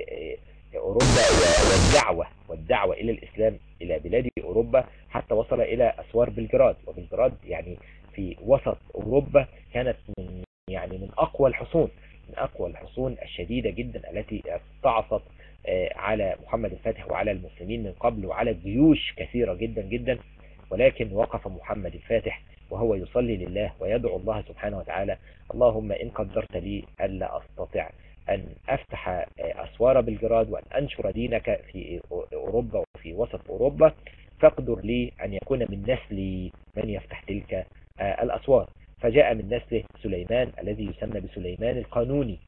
أوروبا والدعوة والدعوة إلى الإسلام إلى بلاد أوروبا حتى وصل إلى أسوار بلجراد. وبلجراد يعني في وسط أوروبا كانت من يعني من أقوى الحصون من أقوى الحصون الشديدة جدا التي استعصت على محمد الفاتح وعلى المسلمين من قبل وعلى جيوش كثيرة جدا جدا. ولكن وقف محمد الفاتح وهو يصلي لله ويدعو الله سبحانه وتعالى: اللهم إن قدرت لي ألا أستطيع أن أفتح أسوار بلجراد وأن أنشر دينك في أوروبا وفي وسط أوروبا، فاقدر لي أن يكون من نسلي من يفتح تلك الأسوار. فجاء من نسله سليمان الذي يسمى بسليمان القانوني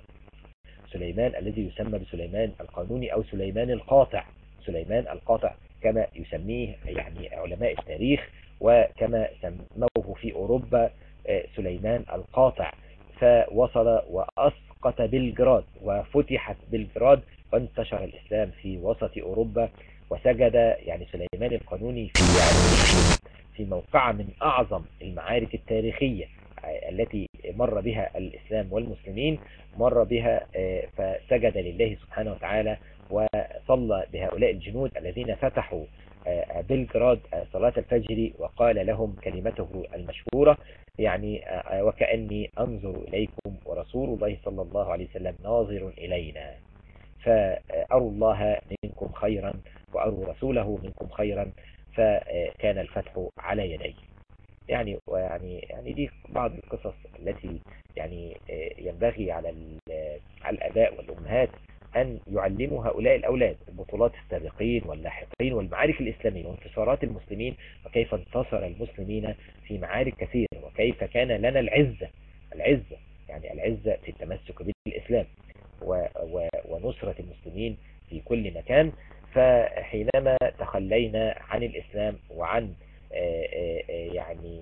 سليمان الذي يسمى بسليمان القانوني أو سليمان القاطع سليمان القاطع كما يسميه يعني علماء التاريخ، وكما سموه في أوروبا سليمان القاطع. فوصل وأسقط بلجراد وفتحت بلجراد وانتشر الإسلام في وسط أوروبا. وسجد يعني سليمان القانوني في يعني في موقع من أعظم المعارك التاريخية التي مر بها الإسلام والمسلمين، مر بها فسجد لله سبحانه وتعالى وصلى بهؤلاء الجنود الذين فتحوا بلجراد صلاة الفجر وقال لهم كلمته المشهورة يعني: وكأني أنظر إليكم ورسول الله صلى الله عليه وسلم ناظر إلينا، فأروا الله منكم خيرا وأروا رسوله منكم خيرا. فكان الفتح على يديه. يعني ويعني يعني دي بعض القصص التي يعني ينبغي على على الآباء والأمهات أن يعلموا هؤلاء الأولاد البطولات السابقين واللاحقين والمعارك الإسلامية وانتصارات المسلمين، وكيف انتصر المسلمين في معارك كثيرة، وكيف كان لنا العزة العزة يعني العزة في التمسك بالإسلام ونصرة المسلمين في كل مكان. فحينما تخلينا عن الإسلام وعن يعني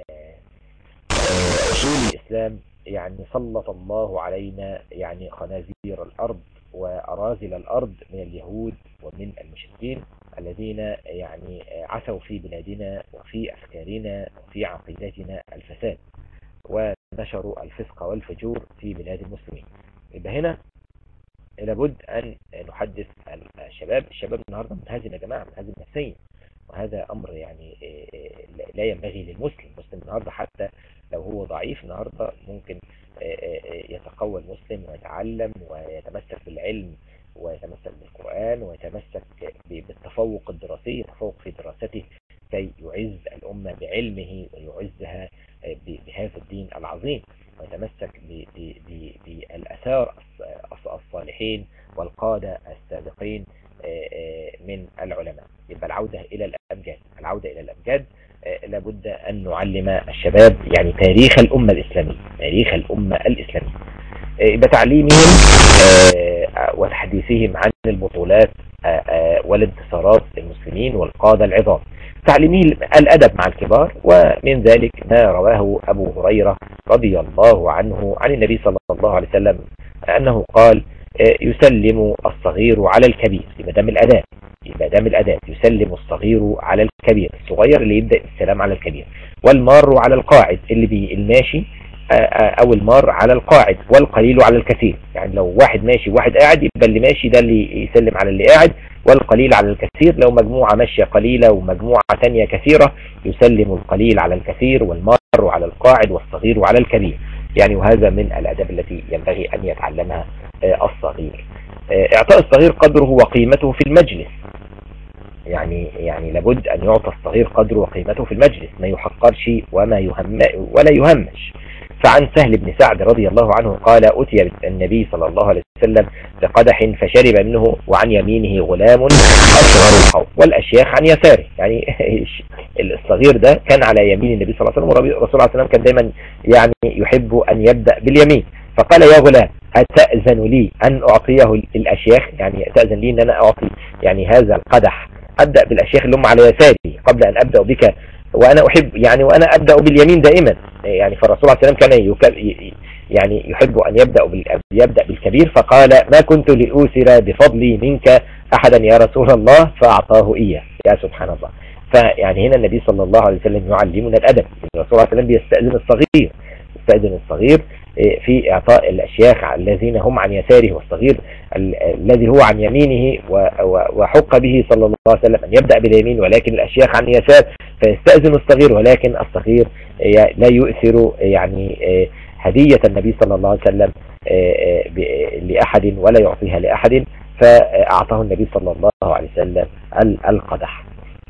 أصول الإسلام يعني سلط الله علينا يعني خنازير الأرض وأراذل الأرض من اليهود ومن المشركين الذين يعني عثوا في بلادنا وفي أفكارنا وفي عقيدتنا الفساد ونشروا الفسق والفجور في بلاد المسلمين. يبقى هنا لابد أن نحدث الشباب الشباب النهاردة منهزم يا جماعة، منهزم نفسيا، وهذا أمر يعني لا ينبغي للمسلم. المسلم النهاردة حتى لو هو ضعيف النهاردة ممكن يتقوى المسلم ويتعلم ويتمسك بالعلم ويتمسك بالقرآن ويتمسك بالتفوق الدراسي، يتفوق في دراسته كي يعز الأمة بعلمه ويعزها بهذا الدين العظيم، ويتمسك بالأثار الصالحين والقادة السابقين من العلماء. يبقى العودة إلى الأمجاد العودة إلى الأمجاد لابد أن نعلم الشباب يعني تاريخ الأمة الإسلامية تاريخ الأمة الإسلامية بتعليمهم وتحديثهم عن البطولات والانتصارات المسلمين والقادة العظام، تعليمهم الأدب مع الكبار. ومن ذلك ما رواه أبو هريرة رضي الله عنه عن النبي صلى الله عليه وسلم أنه قال: يسلم الصغير على الكبير. يبقى ده من الأداب يبقى ده من الأداب يسلم الصغير على الكبير، الصغير اللي يبدأ السلام على الكبير، والمار على القاعد اللي بالماشي او المار على القاعد، والقليل على الكثير. يعني لو واحد ماشي وواحد قاعد يبقى اللي ماشي ده اللي يسلم على اللي قاعد، والقليل على الكثير. لو مجموعة ماشية قليلة ومجموعة تانية كثيرة يسلم القليل على الكثير والمار على القاعد والصغير على الكبير. يعني وهذا من الأداب التي ينبغي أن يتعلمها الصغير. اعطاء الصغير قدره وقيمته في المجلس، يعني يعني لابد أن يعطى الصغير قدره وقيمته في المجلس، ما يحقرش وما يهم ولا يهمش. فعن سهل بن سعد رضي الله عنه قال: أتي النبي صلى الله عليه وسلم بقدح فشرب منه، وعن يمينه غلام أصغر القوم والأشياخ عن يساره. يعني الصغير ده كان على يمين النبي صلى الله عليه وسلم، والرسول صلى الله عليه وسلم كان دايما يعني يحب أن يبدأ باليمين. فقال يا غلام أتأذن لي أن أعطيه الأشياخ، يعني تأذن لي أن أنا أعطي يعني هذا القدح أبدأ بالأشياخ اللي هم على يساري قبل أن أبدأ بك، وأنا أحب يعني وأنا أبدأ باليمين دائما. يعني فالرسول عليه السلام كان يعني يحب أن يبدأ يبدأ بالكبير، فقال ما كنت لأوثر بفضلي منك أحدا يا رسول الله، فأعطاه إياه. يا سبحان الله. فيعني هنا النبي صلى الله عليه وسلم يعلمنا الأدب. الرسول عليه السلام بيستأذن الصغير يستأذن الصغير في إعطاء الأشياخ الذين هم عن يساره، والصغير الذي هو عن يمينه، وحق به صلى الله عليه وسلم أن يبدأ باليمين ولكن الأشياخ عن يسار، فيستأذن الصغير، ولكن الصغير لا يؤثر يعني هدية النبي صلى الله عليه وسلم لأحد ولا يعطيها لأحد، فأعطاه النبي صلى الله عليه وسلم القدح.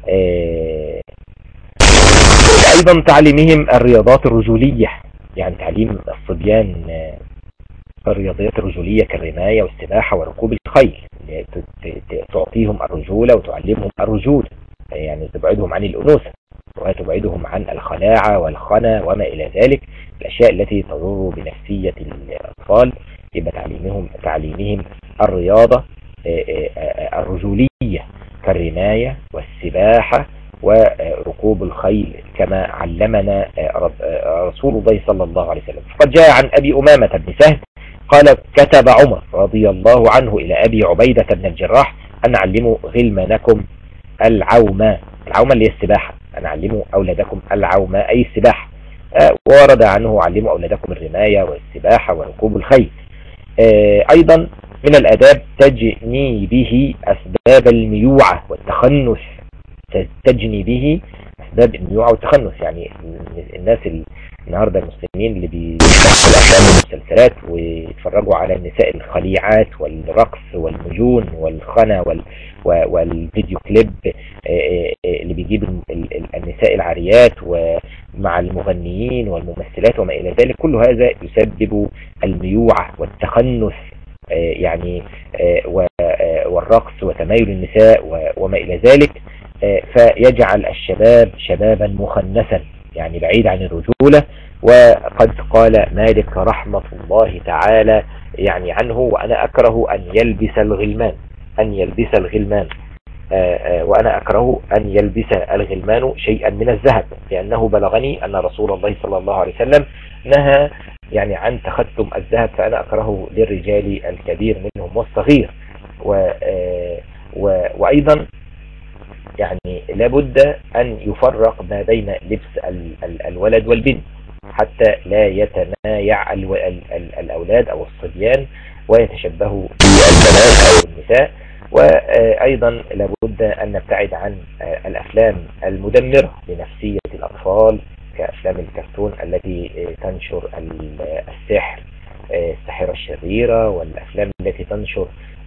أيضا تعليمهم الرياضات الرجولية، يعني تعليم الصبيان الرياضيات الرجولية كالرماية والسباحة وركوب الخيل، تعطيهم الرجولة وتعلمهم الرجولة، يعني تبعدهم عن الأنوثة وتبعدهم عن الخلاعة والخنا وما إلى ذلك، الأشياء التي تضر بنفسية الأطفال. يبقى تعليمهم تعليمهم الرياضة الرجولية كالرماية والسباحة وركوب الخيل كما علمنا رسول الله صلى الله عليه وسلم. فقد جاء عن أبي أمامة بن سهل قال كتب عمر رضي الله عنه إلى أبي عبيدة بن الجراح أن علموا غلمانكم العومة. العومة اللي هي السباحة، أن علموا أولادكم العومة أي السباحة. وورد عنه علموا أولادكم الرماية والسباحة وركوب الخيل. أيضا من الأداب تجني به أسباب الميوعة والتخنث، تجني به أسباب الميوعة والتخنث. يعني الناس النهاردة المسلمين اللي بيشوفوا الأفلام والمسلسلات ويتفرجوا على النساء الخليعات والرقص والمجون والخنا والفيديو كليب اللي بيجيب النساء العاريات ومع المغنيين والممثلات وما إلى ذلك، كل هذا يسبب الميوعة والتخنث يعني والرقص وتمايل النساء وما إلى ذلك، فيجعل الشباب شبابا مخنثا يعني بعيد عن الرجولة. وقد قال مالك رحمة الله تعالى يعني عنه وأنا أكره أن يلبس الغلمان أن يلبس الغلمان وأنا أكره أن يلبس الغلمان شيئا من الذهب، لأنه بلغني أن رسول الله صلى الله عليه وسلم نهى يعني عن تختم الذهب، فأنا أكره للرجال الكبير منهم والصغير. و وأيضا يعني لابد أن يفرق ما بين لبس ال ال الولد والبنت حتى لا يتمايع ال ال ال الأولاد أو الصبيان ويتشبهوا بالبنات أو النساء. وأيضا لابد أن نبتعد عن الأفلام المدمرة لنفسية الأطفال كأفلام الكرتون التي تنشر السحر الساحرة الشريرة، والأفلام التي تنشر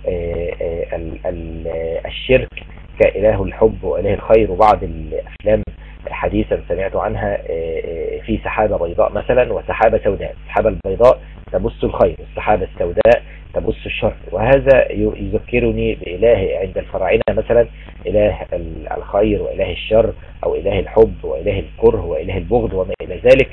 الشرك كإله الحب وإله الخير. وبعض الأفلام حديثا سمعت عنها في سحابة بيضاء مثلا وسحابة سوداء، السحابة البيضاء تبث الخير والسحابة السوداء تبث الشر، وهذا يذكرني بإله عند الفراعنة مثلا إله الخير وإله الشر أو إله الحب وإله الكره وإله البغض وما إلى ذلك.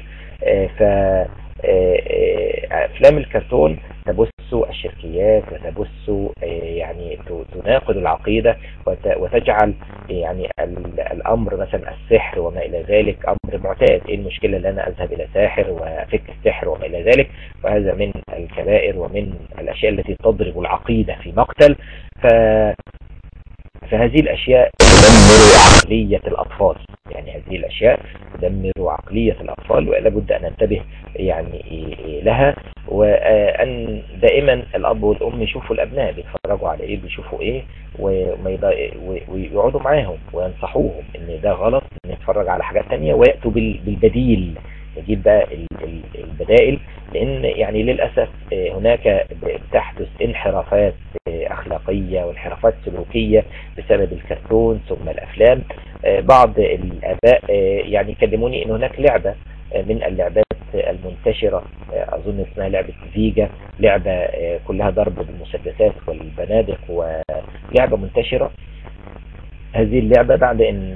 فأفلام الكرتون تبث الشركيات وتبث يعني تناقض العقيدة وتجعل يعني الأمر مثلا السحر وما إلى ذلك أمر معتاد. إيه المشكلة أن أنا أذهب إلى ساحر وفك السحر وما إلى ذلك؟ وهذا من الكبائر ومن الأشياء التي تضرب العقيدة في مقتل. ف فهذه الأشياء تدمر عقلية الأطفال، يعني هذه الأشياء تدمر عقلية الأطفال ولا بد أن ننتبه يعني لها، وأن دائما الأب والأم يشوفوا الأبناء بيتفرجوا على إيه بيشوفوا إيه ويقعدوا معاهم وينصحوهم إن ده غلط إن يتفرج على حاجات تانية ويأتوا بالبديل، يجيب بقى البدائل. لأن يعني للأسف هناك تحدث انحرافات أخلاقية وانحرافات سلوكية بسبب الكرتون ثم الأفلام. بعض الآباء يعني كلموني إن هناك لعبة من اللعبات المنتشرة أظن اسمها لعبة فيجا، لعبة كلها ضرب بالمسدسات والبنادق ولعبة منتشرة. هذه اللعبة بعد ان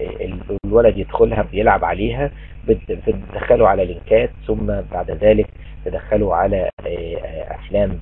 الولد يدخلها بيلعب عليها بتدخله على لينكات، ثم بعد ذلك تدخلوا على أفلام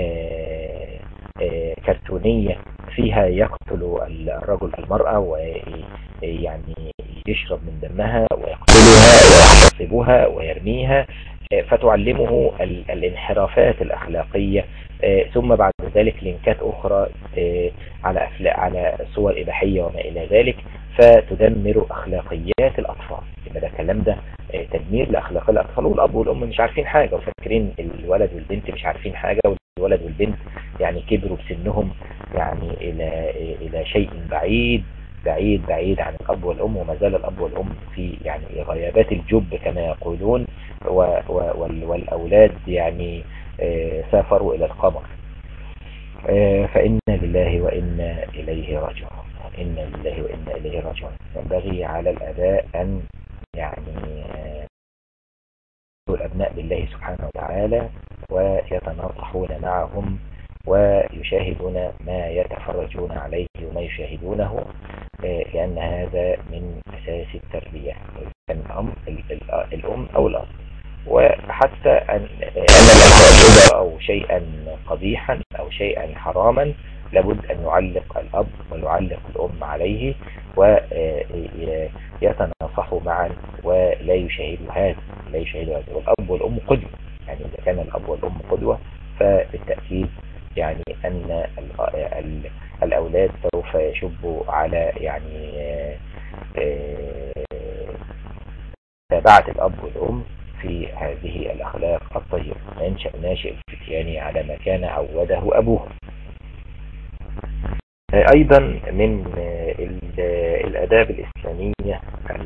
كرتونية فيها يقتل الرجل المرأة ويعني يشرب من دمها ويقتلها ويحتصبها ويرميها، فتعلمه الانحرافات الأخلاقية. ثم بعد ذلك لينكات أخرى على على صور إباحية وما إلى ذلك، فتدمر أخلاقيات الأطفال. يبقى ده الكلام ده تدمير لأخلاق الأطفال، والأب والأم مش عارفين حاجة وفاكرين الولد والبنت مش عارفين حاجة، والولد والبنت يعني كبروا بسنهم يعني إلى إلى شيء بعيد بعيد بعيد عن الأب والأم، وما زال الأب والأم في يعني غيابات الجب كما يقولون، والأولاد يعني سافروا إلى القمر. فإنا لله وإنا إليه راجعون، إنا لله وإنا إليه راجعون. ينبغي على الآباء أن يعني الأبناء بالله سبحانه وتعالى ويتناصحون معهم ويشاهدون ما يتفرجون عليه وما يشاهدونه، لأن هذا من أساس التربية، الأم, الأم أو الأب. وحتى أن الأب أو شيئا قبيحا أو شيئا حراما لابد أن يعلق الأب ويعلق الأم عليه ويتناصحوا معا ولا يشاهدوا هذا لا يشاهدوا هذا. والأب والأم قدوة، يعني إذا كان الأب والأم قدوة فبالتأكيد يعني أن الأولاد سوف يشبوا على يعني تابعة الأب والأم في هذه الأخلاق الطيبة. ينشأ ناشئ الفتيان على ما كان عوده أبوه. أيضا من الآداب الإسلامية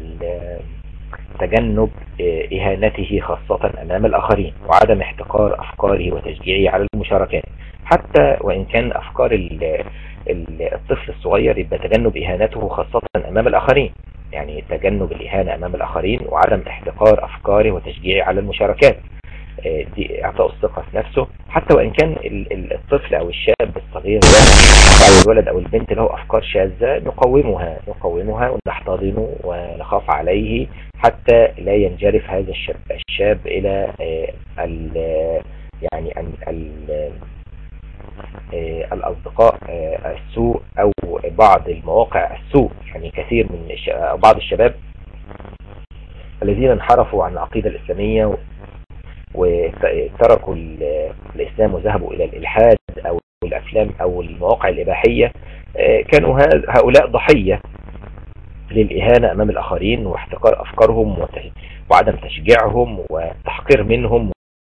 تجنب إهانته خاصة أمام الآخرين، وعدم احتقار أفكاره وتشجيعه على المشاركات، حتى وإن كان أفكار الطفل الصغير يبقى تجنب إهانته خاصة أمام الآخرين، يعني تجنب الإهانة أمام الآخرين وعدم احتقار أفكاره وتشجيعه على المشاركات، دي اعطاء الثقة في نفسه. حتى وإن كان الطفل أو الشاب الصغير أو الولد أو البنت له أفكار شاذة نقومها نقومها ونحتضنه ونخاف عليه حتى لا ينجرف هذا الشاب الشاب إلى ال يعني ال الأصدقاء السوء أو بعض المواقع السوء. يعني كثير من بعض الشباب الذين انحرفوا عن العقيدة الإسلامية وتركوا الإسلام وذهبوا إلى الإلحاد أو الأفلام أو المواقع الإباحية، كانوا هؤلاء ضحية للإهانة أمام الآخرين واحتقار أفكارهم وعدم تشجيعهم وتحقير منهم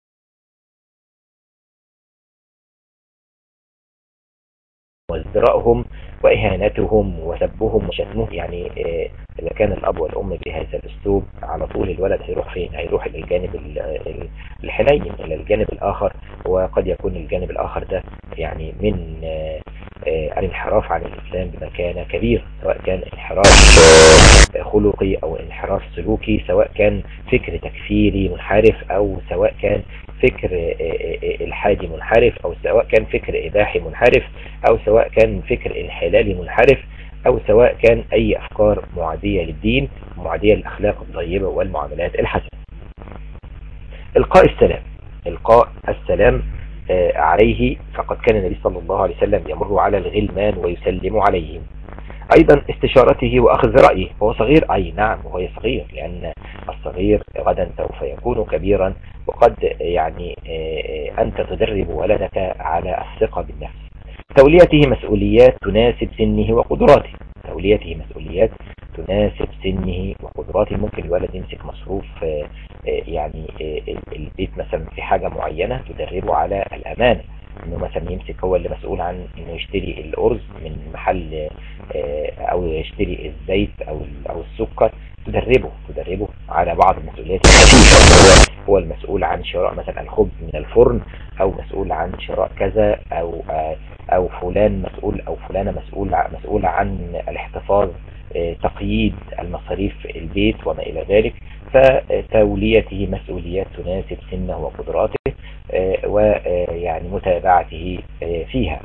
وازدراءهم وإهانتهم وسبهم وشتمهم. يعني إذا كان الأب والأم بهذا الأسلوب على طول الولد هيروح فين؟ هيروح إلى الجانب الحنين، إلى الجانب الآخر، وقد يكون الجانب الآخر ده يعني من الانحراف عن الإسلام بمكانة كبير، سواء كان انحراف خلقي أو انحراف سلوكي، سواء كان فكر تكفيري منحرف أو سواء كان فكر الحادي منحرف أو سواء كان فكر إباحي منحرف أو سواء كان فكر انحلالي منحرف أو سواء كان أي أفكار معادية للدين معادية للأخلاق الطيبة والمعاملات الحسنة. إلقاء السلام إلقاء السلام عليه، فقد كان النبي صلى الله عليه وسلم يمر على الغلمان ويسلم عليهم. أيضا استشارته وأخذ رأيه، هو صغير أي نعم وهو صغير، لأن الصغير غدا سوف يكون كبيرا، وقد يعني أنت تدرب ولدك على الثقة بالنفس. توليته مسؤوليات تناسب سنه وقدراته توليته مسؤوليات تناسب سنه وقدراته. ممكن الولد يمسك مصروف يعني البيت مثلا في حاجة معينة، تدربه على الأمانة، انه مثلا يمسك هو اللي مسؤول عن انه يشتري الارز من محل او يشتري الزيت او او السكر، تدربه تدربه على بعض المسؤوليات الخفيفة. هو المسؤول عن شراء مثلا الخبز من الفرن، او مسؤول عن شراء كذا، او او فلان مسؤول او فلانة مسؤول مسؤولة عن الاحتفاظ تقييد المصاريف البيت وما الى ذلك. فتوليته مسؤوليات تناسب سنه وقدراته ويعني متابعته فيها.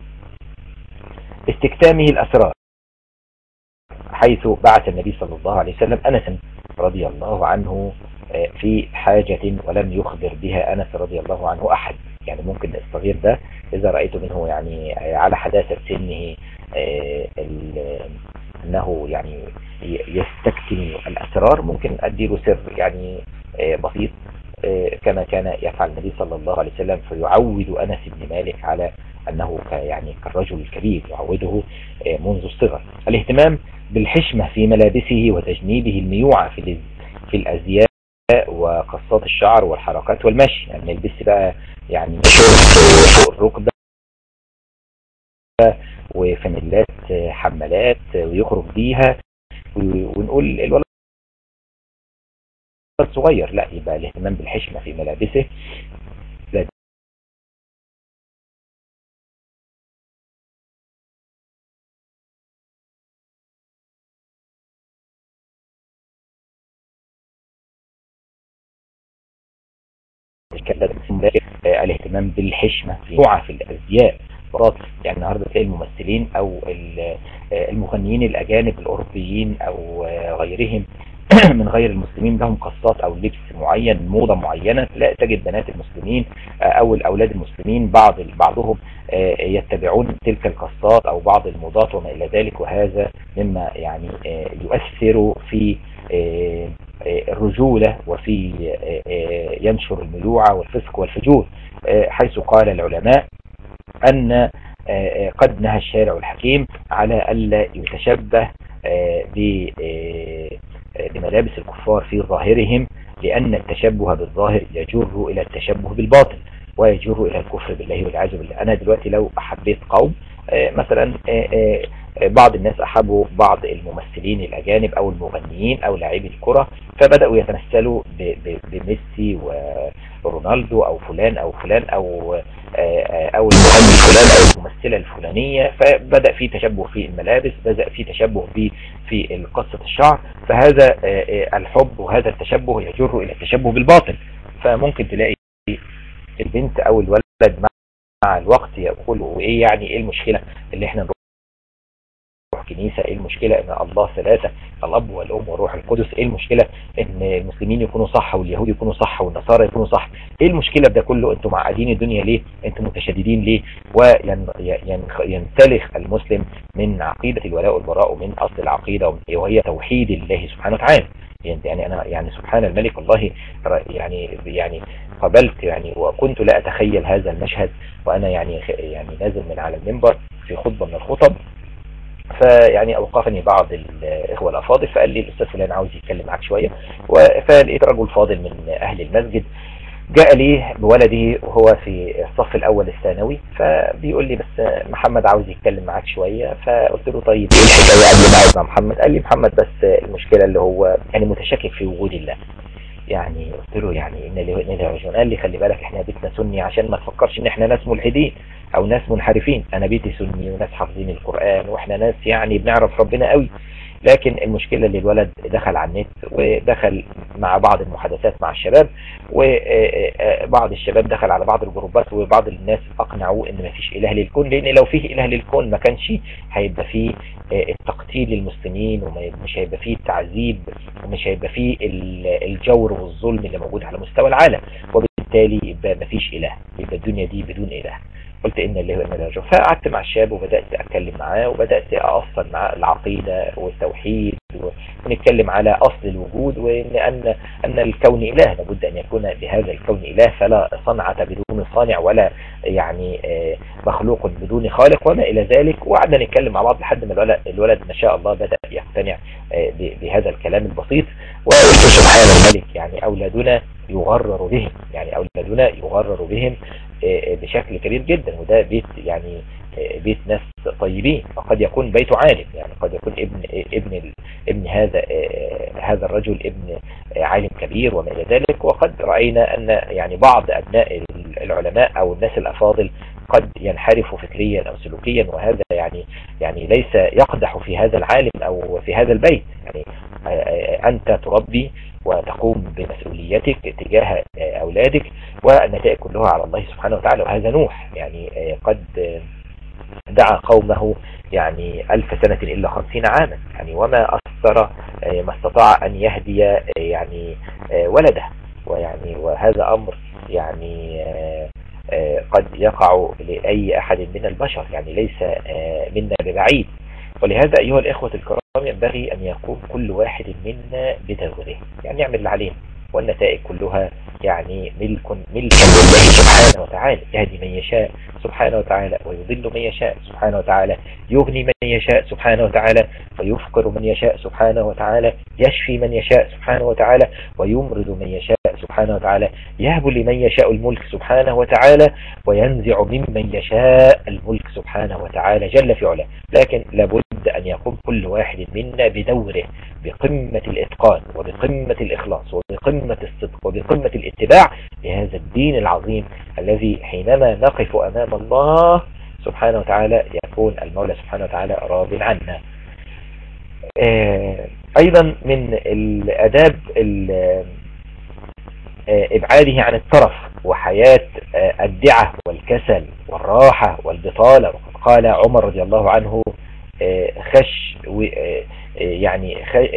استكتامه الأسرار، حيث بعث النبي صلى الله عليه وسلم أنس رضي الله عنه في حاجة ولم يخبر بها أنس رضي الله عنه أحد. يعني ممكن الصغير ده إذا رأيت منه يعني على حداثة سنه أنه يعني يستكتم الأسرار، ممكن أديله سر يعني بسيط كما كان يفعل النبي صلى الله عليه وسلم، فيعود أنس بن مالك على أنه يعني كالرجل الكبير، يعوده منذ الصغر. الاهتمام بالحشمة في ملابسه وتجنيبه الميوعة في في الأزياء وقصات الشعر والحركات والمشي، يعني يلبس بقى يعني فوق الركبة وفانيلات حمالات ويخرج بيها، ونقول الولد الصغير لا، يبقى الاهتمام بالحشمة في ملابسه الاهتمام بالحشمة في في الازياء. يعني النهارده تلاقي الممثلين او المغنيين الاجانب الاوروبيين او غيرهم من غير المسلمين لهم قصات او لبس معين، موضة معينة. لا تجد بنات المسلمين او الاولاد المسلمين بعض بعضهم يتبعون تلك القصات او بعض الموضات وما الى ذلك، وهذا مما يعني يؤثر في الرجولة وفي ينشر الملوعة والفسق والفجور، حيث قال العلماء أن قد نهى الشارع الحكيم على ألا يتشبه بملابس الكفار في ظاهرهم، لأن التشبه بالظاهر يجر إلى التشبه بالباطن ويجر إلى الكفر بالله والعياذ بالله. أنا دلوقتي لو أحبيت قوم مثلا، بعض الناس أحبوا بعض الممثلين الأجانب أو المغنيين أو لاعبي الكرة، فبدأوا يتمثلوا بميسي ورونالدو أو فلان أو فلان أو أو المغني فلان أو الممثلة الفلانية، فبدأ في تشبه في الملابس، بدأ في تشبه في في قصة الشعر، فهذا الحب وهذا التشبه يجر إلى التشبه بالباطل. فممكن تلاقي البنت أو الولد مع الوقت يقول وإيه يعني إيه المشكلة اللي إحنا نروح كنيسة؟ ايه المشكلة ان الله ثلاثة، الاب والام والروح القدس؟ ايه المشكلة ان المسلمين يكونوا صح واليهود يكونوا صح والنصارى يكونوا صح؟ ايه المشكلة ده كله؟ انتم معقدين الدنيا ليه؟ انتم متشددين ليه؟ وينسلخ المسلم من عقيدة الولاء والبراء ومن اصل العقيدة وهي توحيد الله سبحانه وتعالى. يعني انا يعني سبحان الملك والله يعني يعني قبلت يعني وكنت لا اتخيل هذا المشهد وانا يعني يعني نازل من على المنبر في خطبة من الخطب، فيعني اوقفني بعض الاخوه الافاضل فقال لي الاستاذ فلان عاوز يتكلم معاك شويه، فلقيت رجل فاضل من اهل المسجد جاء لي بولده وهو في الصف الاول الثانوي، فبيقول لي بس محمد عاوز يتكلم معاك شويه. فقلت له طيب ايه الحكايه قبل ما اقعد مع محمد؟ قال لي محمد بس المشكله اللي هو يعني متشكك في وجود الله. يعني قلت له يعني ان اللي راجعون. قال لي خلي بالك احنا بيتنا سني عشان ما تفكرش ان احنا ناس ملحدين او ناس منحرفين، انا بيتي سني وناس حافظين القرآن واحنا ناس يعني بنعرف ربنا قوي. لكن المشكلة اللي الولد دخل على النت ودخل مع بعض المحادثات مع الشباب، وبعض الشباب دخل على بعض الجروبات وبعض الناس اقنعوه ان ما فيش اله للكون، لان لو فيه اله للكون ما كانش هيبقى فيه التقتيل للمسلمين ومش هيبقى فيه التعذيب ومش هيبقى فيه الجور والظلم اللي موجود على مستوى العالم، وبالتالي يبقى ما فيش اله، يبقى الدنيا دي بدون اله. قلت إن اللي هو إن الرجل. فقعدت مع الشاب وبدأت أتكلم معاه وبدأت أأصل معاه العقيدة والتوحيد ونتكلم على أصل الوجود، وإن أن أن الكون إله، لابد أن يكون بهذا الكون إله، فلا صنعة بدون صانع ولا يعني مخلوق بدون خالق وما إلى ذلك. وقعدنا نتكلم مع بعض لحد ما الولد, الولد ما شاء الله بدأ يقتنع بهذا الكلام البسيط. وقلت سبحان الملك يعني أولادنا يغرر بهم، يعني أولادنا يغرر بهم بشكل كبير جدا، وده بيت يعني بيت ناس طيبين، وقد يكون بيته عالم، يعني قد يكون ابن ابن ابن هذا هذا الرجل ابن عالم كبير وما الى ذلك. وقد رأينا أن يعني بعض أبناء العلماء أو الناس الأفاضل قد ينحرفوا فكريا أو سلوكيا، وهذا يعني يعني ليس يقدح في هذا العالم أو في هذا البيت. يعني أنت تربي وتقوم بمسؤوليتك تجاه أولادك، والنتائج كلها على الله سبحانه وتعالى. وهذا نوح يعني قد دعا قومه يعني ألف سنة إلا خمسين عاما، يعني وما أثر ما استطاع أن يهدي يعني ولده، ويعني وهذا أمر يعني قد يقع لأي أحد من البشر، يعني ليس منا ببعيد. ولهذا أيها الإخوة الكرام ينبغي أن يقوم كل واحد منا بدوره، يعني يعمل اللي عليه، والنتائج كلها يعني ملك ملك لله سبحانه وتعالى، يهدي من يشاء سبحانه وتعالى ويضل من يشاء سبحانه وتعالى، يغني من يشاء سبحانه وتعالى ويفقر من يشاء سبحانه وتعالى، يشفي من يشاء سبحانه وتعالى ويمرض من يشاء سبحانه وتعالى، يهب لمن يشاء الملك سبحانه وتعالى وينزع ممن يشاء الملك سبحانه وتعالى جل في علاه. لكن لابد أن يقوم كل واحد منا بدوره بقمة الإتقان وبقمة الإخلاص وبقمة الصدق وبقمة الاتباع لهذا الدين العظيم الذي حينما نقف أمام الله سبحانه وتعالى يكون المولى سبحانه وتعالى راض عنا. أيضا من الأداب إبعاده عن الترف وحياة الدعة والكسل والراحة والبطالة. وقد قال عمر رضي الله عنه خش يعني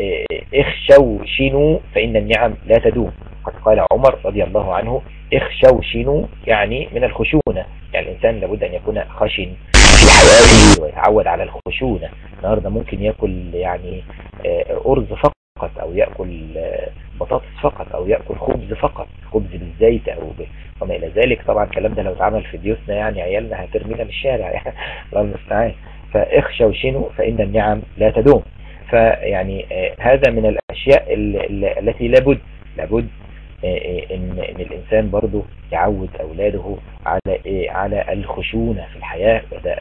اخشوشنوا فإن النعم لا تدوم. قد قال عمر رضي الله عنه اخشوشنوا يعني من الخشونة، يعني الإنسان لابد أن يكون خشن في حياته ويتعود على الخشونة. النهاردة ممكن يأكل يعني أرز فقط أو يأكل بطاطس فقط أو يأكل خبز فقط، خبز بالزيت أو وما إلى ذلك. طبعا الكلام ده لو اتعمل في بيوتنا يعني عيالنا هترمينا من الشارع يعني الله المستعان. فاخشوشنوا فإن النعم لا تدوم. فيعني هذا من الأشياء التي لابد لابد إن, إن الإنسان برضو يعود أولاده على على الخشونة في الحياة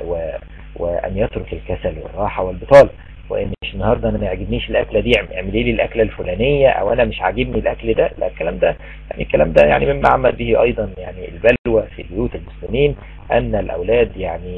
وأن يترك الكسل والراحة والبطالة. وإن مش النهاردة أنا ما يعجبنيش الأكلة دي اعملي لي الأكلة الفلانية، أو أنا مش عاجبني الأكل ده. لا، الكلام ده يعني الكلام ده يعني مما عمل به أيضا يعني البلوى في بيوت المسلمين أن الأولاد يعني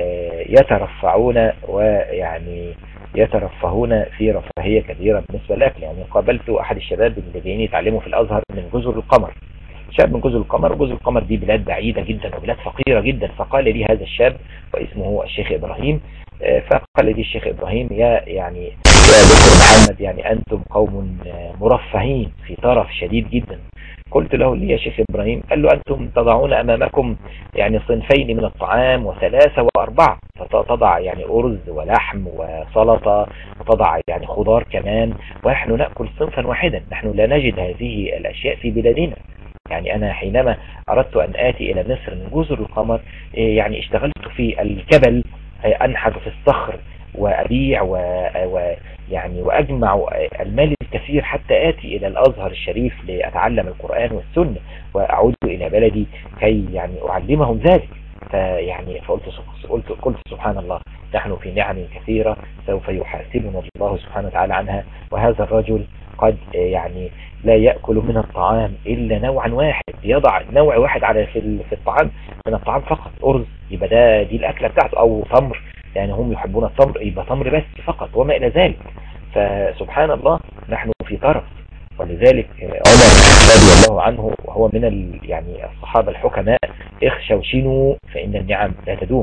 يترفعون ويعني يترفهون في رفاهية كبيرة بالنسبة للأكل. يعني قابلت أحد الشباب اللي جايين يتعلموا في الأزهر من جزر القمر، شاب من جزر القمر، وجزر القمر دي بلاد بعيدة جدا وبلاد فقيرة جدا. فقال لي هذا الشاب واسمه الشيخ إبراهيم، فقال لي الشيخ إبراهيم يا يعني يا دكتور محمد يعني أنتم قوم مرفهين في طرف شديد جدا. قلت له لي يا شيخ إبراهيم؟ قال له أنتم تضعون أمامكم يعني صنفين من الطعام وثلاثة وأربعة، فتضع يعني أرز ولحم وسلطة وتضع يعني خضار كمان، ونحن نأكل صنفا واحدا. نحن لا نجد هذه الأشياء في بلادنا. يعني أنا حينما أردت أن آتي إلى مصر من جزر القمر يعني اشتغلت في الكبل، أنحت في الصخر وأبيع ويعني وأجمع المال الكثير حتى آتي إلى الأزهر الشريف لأتعلم القرآن والسنة وأعود إلى بلدي كي يعني أعلمهم ذلك. فيعني فقلت قلت قلت سبحان الله، نحن في نعم كثيرة سوف يحاسبنا الله سبحانه وتعالى عنها، وهذا الرجل قد يعني لا يأكل من الطعام إلا نوعا واحد، يضع نوع واحد على في في الطعام من الطعام فقط، أرز يبقى ده دي الأكلة بتاعته، أو تمر يعني هم يحبون التمر يبقى تمر بس فقط وما إلى ذلك. فسبحان الله نحن في طرف. ولذلك عمر رضي الله عنه وهو من ال يعني الصحابة الحكماء اخشوشنوا فإن النعم لا تدوم.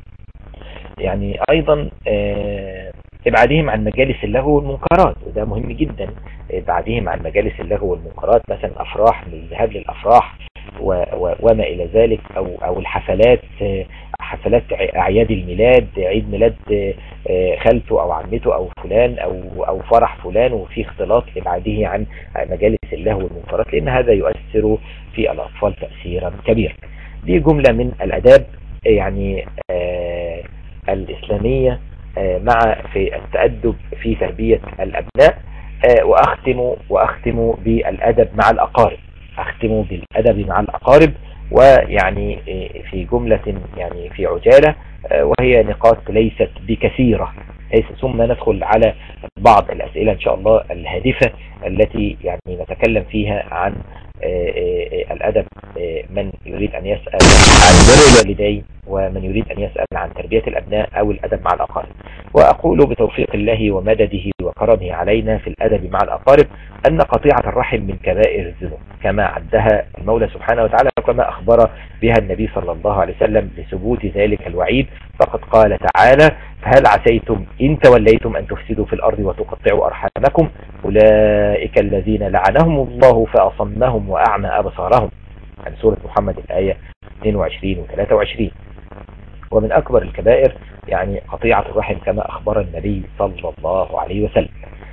يعني أيضا ابعادهم عن مجالس اللغو والمنكرات، وده مهم جدا. ابعادهم عن مجالس اللغو والمنكرات، مثلا أفراح، الذهاب للأفراح وما إلى ذلك، أو أو الحفلات، حفلات أعياد الميلاد، عيد ميلاد خالته أو عمته أو فلان أو أو فرح فلان وفي اختلاط. ابعاده عن مجالس اللهو والمنكرات، لأن هذا يؤثر في الأطفال تأثيرا كبيرا. دي جملة من الأداب يعني آه الإسلامية آه مع في التأدب في تربية الأبناء. آه وأختم وأختم بالأدب مع الأقارب، أختم بالأدب مع الأقارب، ويعني في جملة يعني في عجالة، وهي نقاط ليست بكثيرة، ثم ندخل على بعض الأسئلة إن شاء الله الهادفة التي يعني نتكلم فيها عن الأدب. من يريد أن يسأل عن بر الوالدين، ومن يريد أن يسأل عن تربية الأبناء أو الأدب مع الأقارب. وأقول بتوفيق الله ومدده وكرمه علينا في الأدب مع الأقارب أن قطيعة الرحم من كبائر الذنوب كما عدها المولى سبحانه وتعالى، وكما أخبر بها النبي صلى الله عليه وسلم لثبوت ذلك الوعيد. فقد قال تعالى: فهل عسيتم إن توليتم أن تفسدوا في الأرض وتقطعوا أرحامكم أولئك الذين لعنهم الله فأصمهم وأعمى أبصارهم. عن سورة محمد الآية اثنين وعشرين و ثلاثة وعشرين. ومن أكبر الكبائر يعني قطيعة الرحم كما أخبر النبي صلى الله عليه وسلم.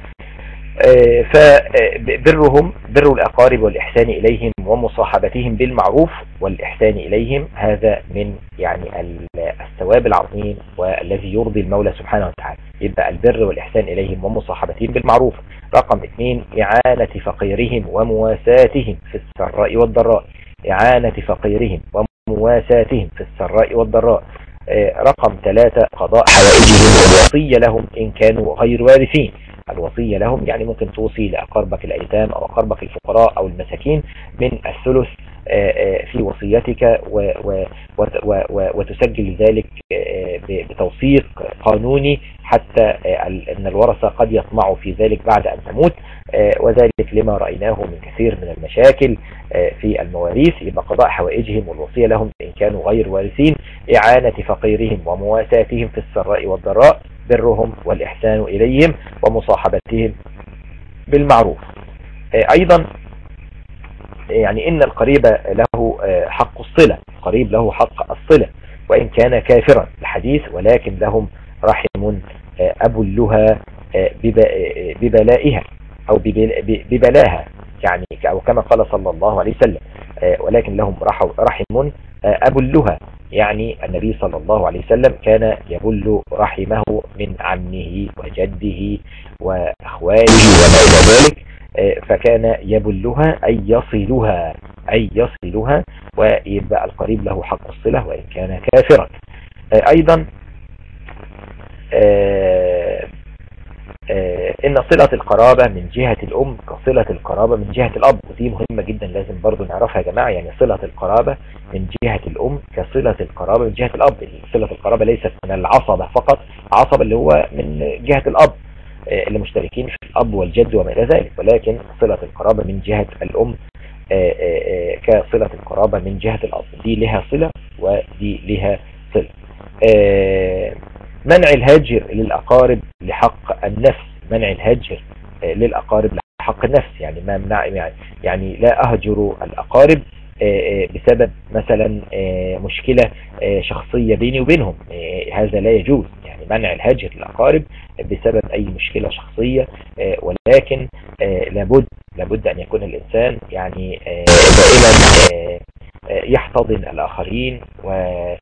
فبرهم بر الأقارب والإحسان إليهم ومصاحبتهم بالمعروف والإحسان إليهم هذا من يعني الثواب العظيم والذي يرضي المولى سبحانه وتعالى. يبقى البر والإحسان إليهم ومصاحبتهم بالمعروف. رقم اثنين إعانة فقيرهم ومواساتهم في السراء والضراء. إعانة فقيرهم ومواساتهم في السراء والضراء. رقم ثلاثة قضاء حوائجهم والوصية لهم إن كانوا غير وارثين. الوصية لهم يعني ممكن توصي لأقاربك الأيتام أو أقاربك الفقراء أو المساكين من الثلث في وصيتك وتسجل ذلك بتوثيق قانوني حتى أن الورثة قد يطمعوا في ذلك بعد أن تموت، وذلك لما رأيناه من كثير من المشاكل في المواريث. يبقى قضاء حوائجهم والوصية لهم إن كانوا غير وارثين. إعانة فقيرهم ومواساتهم في السراء والضراء. برهم والإحسان إليهم ومصاحبتهم بالمعروف. أيضا يعني إن القريب له حق الصلة. القريب له حق الصلة وإن كان كافرا. الحديث ولكن لهم رحم أبلها ببلائها أو ببلاها، يعني أو كما قال صلى الله عليه وسلم ولكن لهم رحم أبلها، يعني النبي صلى الله عليه وسلم كان يبل رحمه من عمه وجده وأخواله وما إلى ذلك، فكان يبلها أي يصلها أي يصلها ويبقى القريب له حق الصلة وإن كان كافرا. أيضا إن صلة القرابة من جهة الأم كصلة القرابة من جهة الأب، ودي مهمة جدا لازم برضو نعرفها يا جماعة. يعني صلة القرابة من جهة الأم كصلة القرابة من جهة الأب. صلة القرابة ليست من العصبة فقط، عصبة اللي هو من جهة الأب اللي مشتركين في الأب والجد وما إلى ذلك، ولكن صلة القرابة من جهة الأم كصلة القرابة من جهة الأب. دي لها صلة ودي لها صلة. منع الهجر للأقارب لحق النفس. منع الهجر للأقارب لحق النفس يعني ما منع يعني, يعني لا أهجر الأقارب بسبب مثلا مشكلة شخصية بيني وبينهم، هذا لا يجوز. يعني منع الهجر للأقارب بسبب أي مشكلة شخصية، ولكن لابد لابد أن يكون الإنسان يعني دائما يحتضن الآخرين و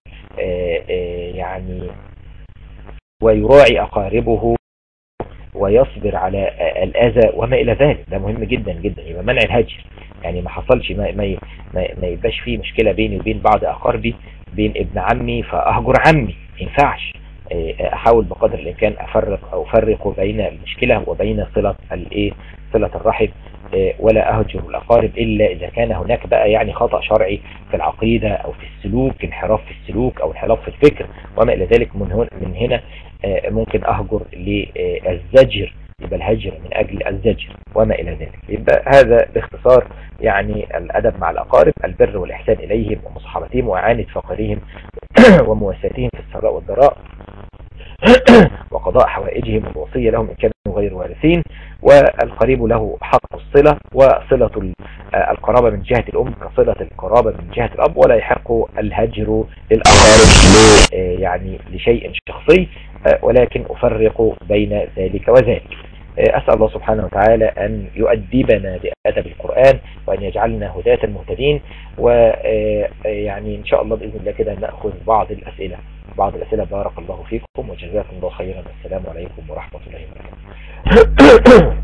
يعني ويراعي أقاربه ويصبر على الأذى وما إلى ذلك. ده مهم جدا جدا. يبقى منع الهجر يعني ما حصلش ما, ما, ما يبقاش فيه مشكلة بيني وبين بعض أقاربي، بين ابن عمي فأهجر عمي، ما ينفعش. أحاول بقدر الإمكان أفرق أو أفرق بين المشكلة وبين صلة الإيه صلة الرحم، ولا أهجر الأقارب إلا إذا كان هناك بقى يعني خطأ شرعي في العقيدة أو في السلوك، انحراف في السلوك أو انحراف في الفكر وما إلى ذلك. من هنا من هنا ممكن أهجر للزجر، يبقى الهجر من أجل الزجر وما إلى ذلك. يبقى هذا باختصار يعني الأدب مع الأقارب: البر والإحسان إليهم ومصاحبتهم وإعانة فقرهم ومواساتهم في السراء والضراء، وقضاء حوائجهم والوصية لهم إن كانوا غير وارثين، والقريب له حق الصلة، وصلة القرابة من جهة الأم كصلة القرابة من جهة الأب، ولا يحق الهجر للأقارب يعني لشيء شخصي، ولكن أفرق بين ذلك وذلك. أسأل الله سبحانه وتعالى أن يؤدبنا بأدب القرآن وأن يجعلنا هداة مهتدين. ويعني إن شاء الله بإذن الله كده نأخذ بعض الأسئلة بعض الأسئلة بارك الله فيكم وجزاكم الله خيرا. السلام عليكم ورحمة الله وبركاته.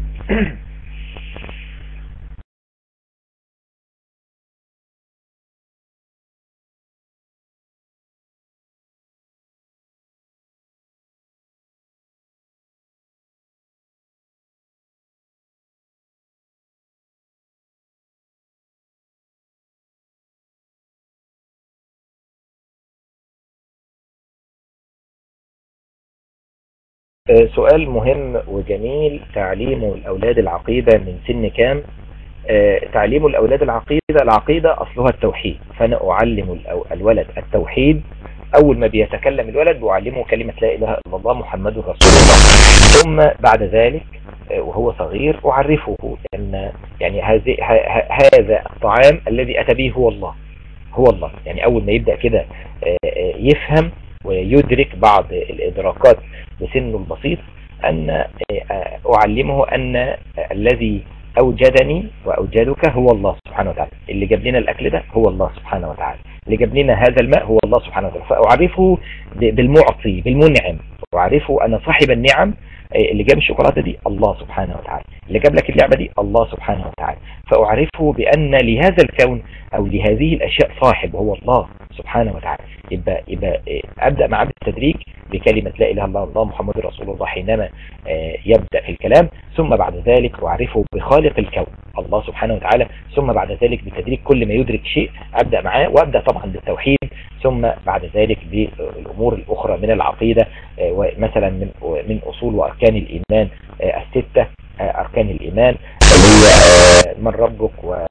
سؤال مهم وجميل: تعليم الأولاد العقيدة من سن كام؟ تعليم الأولاد العقيدة العقيدة أصلها التوحيد، فأنا أعلم الولد التوحيد اول ما بيتكلم الولد بعلمه كلمة لا اله الا الله محمد رسول الله. ثم بعد ذلك وهو صغير اعرفه ان يعني هذه هذا الطعام الذي اتى به هو الله، هو الله. يعني اول ما يبدأ كده يفهم ويدرك بعض الادراكات بسنه البسيط، ان اعلمه ان الذي اوجدني واوجدك هو الله سبحانه وتعالى، اللي جاب لنا الاكل ده هو الله سبحانه وتعالى، اللي جاب لنا هذا الماء هو الله سبحانه وتعالى. فاعرفه بالمعطي بالمنعم، واعرفه ان صاحب النعم اللي جاب الشوكولاته دي الله سبحانه وتعالى، اللي جاب لك اللعبه دي الله سبحانه وتعالى. فاعرفه بان لهذا الكون او لهذه الاشياء صاحب هو الله سبحانه وتعالى. يبقى يبقى ابدا معاه بالتدريج بكلمه لا اله الا الله محمد رسول الله حينما يبدا في الكلام، ثم بعد ذلك اعرفه بخالق الكون الله سبحانه وتعالى، ثم بعد ذلك بالتدريج كل ما يدرك شيء ابدا معاه، وابدا طبعا بالتوحيد، ثم بعد ذلك بالامور الاخرى من العقيده، مثلا من من اصول واركان الايمان السته، اركان الايمان اللي هي من ربك و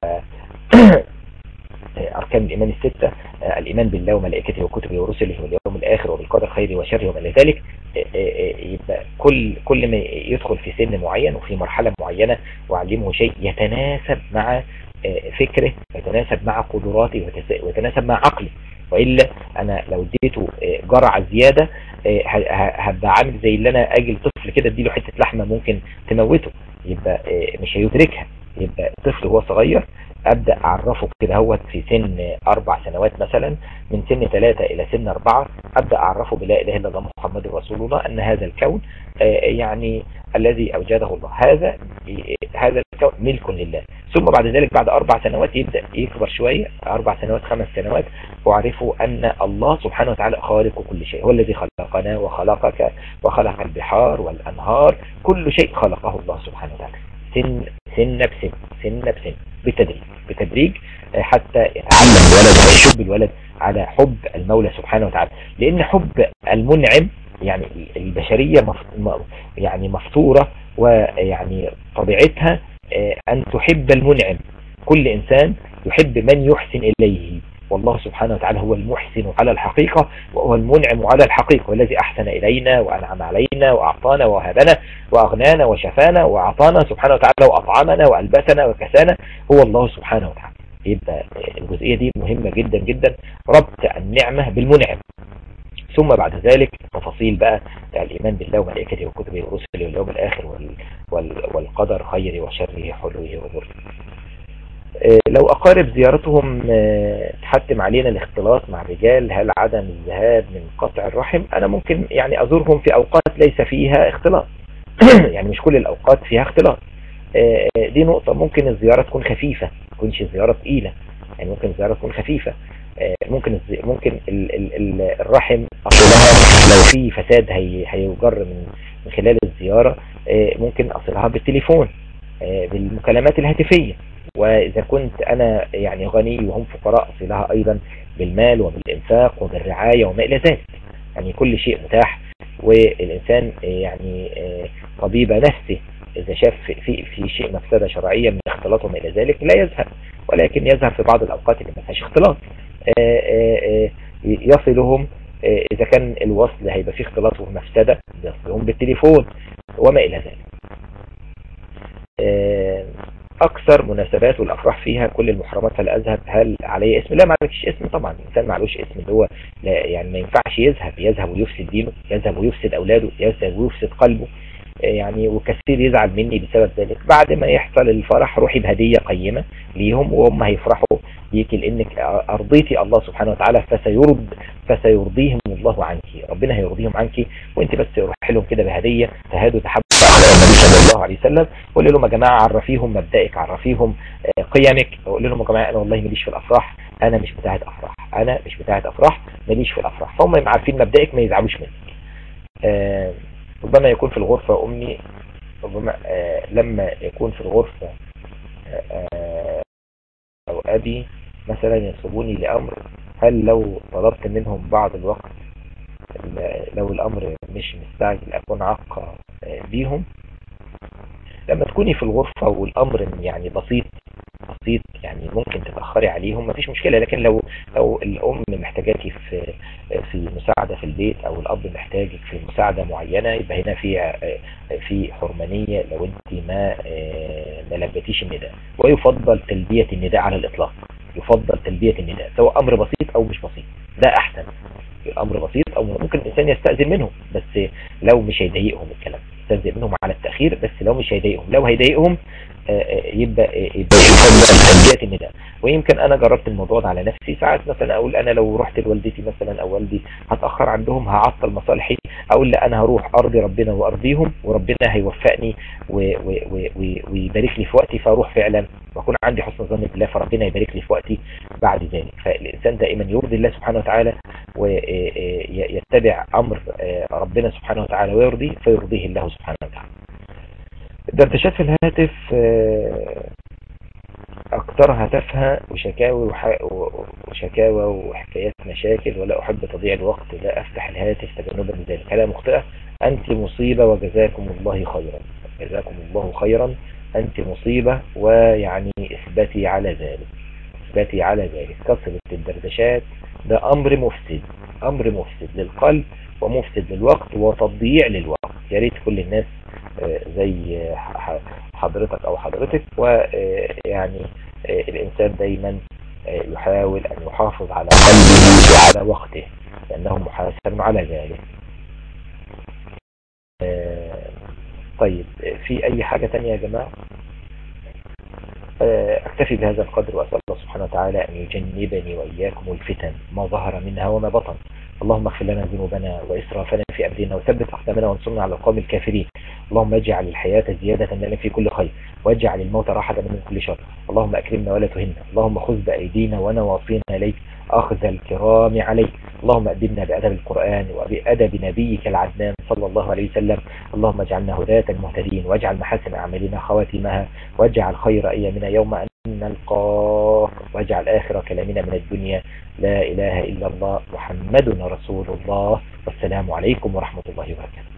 أركان الإيمان الستة، الإيمان بالله وملائكته وكتبه ورسله واليوم الآخر وبالقدر خيره وشره وما إلى ذلك. يبقى كل كل ما يدخل في سن معين وفي مرحلة معينة وأعلمه شيء يتناسب مع فكره ويتناسب مع قدراته ويتناسب مع عقله، وإلا أنا لو اديته جرعة زيادة هبقى عامل زي اللي أنا أجل طفل كده اديله حتة لحمة ممكن تموته، يبقى مش هيدركها. يبقى الطفل هو صغير ابدا اعرفه كده هو في سن اربع سنوات مثلا، من سن ثلاثة الى سن اربعة ابدا اعرفه بلا اله الا الله محمد رسول الله، ان هذا الكون يعني الذي اوجده الله، هذا هذا الكون ملك لله. ثم بعد ذلك بعد اربع سنوات يبدا يكبر شويه، اربع سنوات خمس سنوات، واعرفه ان الله سبحانه وتعالى خالق كل شيء، هو الذي خلقنا وخلقك وخلق البحار والانهار، كل شيء خلقه الله سبحانه وتعالى، سن سن بسن سن بسن بالتدريج بتدريج حتى يتعلم الولد ويشب الولد على حب المولى سبحانه وتعالى. لان حب المنعم يعني البشرية يعني مفطورة، ويعني طبيعتها ان تحب المنعم. كل انسان يحب من يحسن اليه، والله سبحانه وتعالى هو المحسن على الحقيقة وهو المنعم على الحقيقة، والذي أحسن إلينا وأنعم علينا وأعطانا وهبنا وأغنانا وشفانا وأعطانا سبحانه وتعالى وأطعمنا وألبسنا وكسانا هو الله سبحانه وتعالى. يبقى الجزئية دي مهمة جدا جدا، ربط النعمة بالمنعم. ثم بعد ذلك تفاصيل بقى الإيمان بالله وملائكته وكتبه ورسله واليوم الآخر والقدر خيره وشره حلوه وضره. لو أقارب زيارتهم تحتم علينا الاختلاط مع الرجال، هل عدم الذهاب من قطع الرحم؟ أنا ممكن يعني أزورهم في أوقات ليس فيها اختلاط يعني مش كل الأوقات فيها اختلاط. دي نقطة. ممكن الزيارة تكون خفيفة، ما تكونش الزيارة ثقيلة، يعني ممكن الزيارة تكون خفيفة. ممكن ممكن ال ال ال الرحم أصلها لو في فساد هي هيجر من من خلال الزيارة، ممكن أصلها بالتليفون بالمكالمات الهاتفية. وإذا كنت أنا يعني غني وهم فقراء أصلها أيضا بالمال وبالإنفاق وبالرعاية وما إلى ذلك. يعني كل شيء متاح، والإنسان يعني طبيب نفسه إذا شاف في في شيء مفسدة شرعية من اختلاط وما إلى ذلك لا يذهب، ولكن يذهب في بعض الأوقات اللي ما فيهاش اختلاط يصلهم. إذا كان الوصل هيبقى فيه اختلاط ومفسدة يصلهم بالتليفون وما إلى ذلك. أكثر مناسبات والأفراح فيها كل المحرمات فلا أذهب، هل علي اسم؟ لا، ما عليكش اسم طبعا. الإنسان ما عليهوش اسم اللي هو يعني ما ينفعش يذهب يذهب ويفسد دينه، يذهب ويفسد أولاده، يذهب ويفسد قلبه يعني. وكثير يزعل مني بسبب ذلك. بعد ما يحصل الفرح روحي بهدية قيمة ليهم وهم هيفرحوا بيك، لأنك أرضيتي الله سبحانه وتعالى فسيرض فسيرضيهم الله عنك، ربنا هيرضيهم عنك. وانت بس روح لهم كده بهدية تهادوا تحب على النبي صلى الله عليه وسلم، وقول لهم يا جماعة عرفيهم مبدئك، عرفيهم قيمك، وقول لهم يا جماعة أنا والله ماليش في الأفراح، أنا مش بتاعت أفراح، أنا مش بتاعت أفراح، ماليش في الأفراح. فهم عارفين مبدئك ما يزعلوش منك. آه ربما يكون في الغرفة أمي، ربما آه لما يكون في الغرفة آه أو أبي مثلا ينصبوني لأمر، هل لو طلبت منهم بعض الوقت لو الأمر مش مستعجل أكون عاق بيهم؟ لما تكوني في الغرفة والأمر يعني بسيط بسيط يعني ممكن تتأخري عليهم مفيش مشكلة. لكن لو لو الأم محتاجاكي في في مساعدة في البيت أو الأب محتاجك في مساعدة معينة، يبقى هنا في في حرمانية لو أنت ما ما لبتيش النداء. ويفضل تلبية النداء على الإطلاق، يفضل تلبية النداء سواء أمر بسيط أو مش بسيط، ده أحسن. الأمر بسيط أو ممكن الإنسان يستأذن منهم بس لو مش هيضايقهم الكلام، يستأذن منهم على التأخير بس لو مش هيضايقهم. لو هيضايقهم يبقى يبقى يفضل تلبية النداء. ويمكن انا جربت الموضوع ده على نفسي، ساعات مثلا اقول انا لو رحت لوالدتي مثلا او والدي هتاخر عندهم هعطل مصالحي، اقول لا انا هروح ارضي ربنا وارضيهم وربنا هيوفقني ويبارك لي في وقتي، فاروح فعلا واكون عندي حسن ظن بالله فربنا يبارك لي في وقتي بعد ذلك. فالانسان دائما يرضي الله سبحانه وتعالى ويتبع امر ربنا سبحانه وتعالى ويرضي فيرضيه الله سبحانه وتعالى. الدردشات في الهاتف اكترها تافهه وشكاوي وشكاوى وحكايات مشاكل، ولا احب تضيع الوقت، لا افتح الهاتف تجنبا لذلك. كلام مخطئه، انت مصيبه وجزاكم الله خيرا، جزاكم الله خيرا، انت مصيبه ويعني اثبتي على ذلك، اثبتي على ذلك. كثرة الدردشات ده امر مفسد، امر مفسد للقلب ومفسد للوقت وتضييع للوقت. يا ريت كل الناس زي حضرتك او حضرتك، ويعني الانسان دايما يحاول ان يحافظ على قلبه وعلى وقته لانه محاسب على ذلك. طيب في اي حاجة تانية يا جماعة؟ اكتفي بهذا القدر واسأل الله سبحانه وتعالى ان يجنبني واياكم الفتن ما ظهر منها وما بطن. اللهم اغفر لنا ذنوبنا وإسرافنا في أمرنا وثبت أقدامنا وانصرنا على القوم الكافرين. اللهم اجعل الحياة زيادة لنا في كل خير واجعل الموت راحة من كل شر. اللهم أكرمنا ولا تهنا. اللهم خذ بأيدينا ونواصينا إليك أخذ الكرام عليك. اللهم أدبنا بأدب القرآن وبأدب نبيك العدنان صلى الله عليه وسلم. اللهم اجعلنا هداة مهتدين واجعل محاسن أعمالنا خواتمها واجعل خير أيامنا يوم أن نلقاه واجعل آخر كلامنا من الدنيا لا إله إلا الله محمد رسول الله. والسلام عليكم ورحمة الله وبركاته.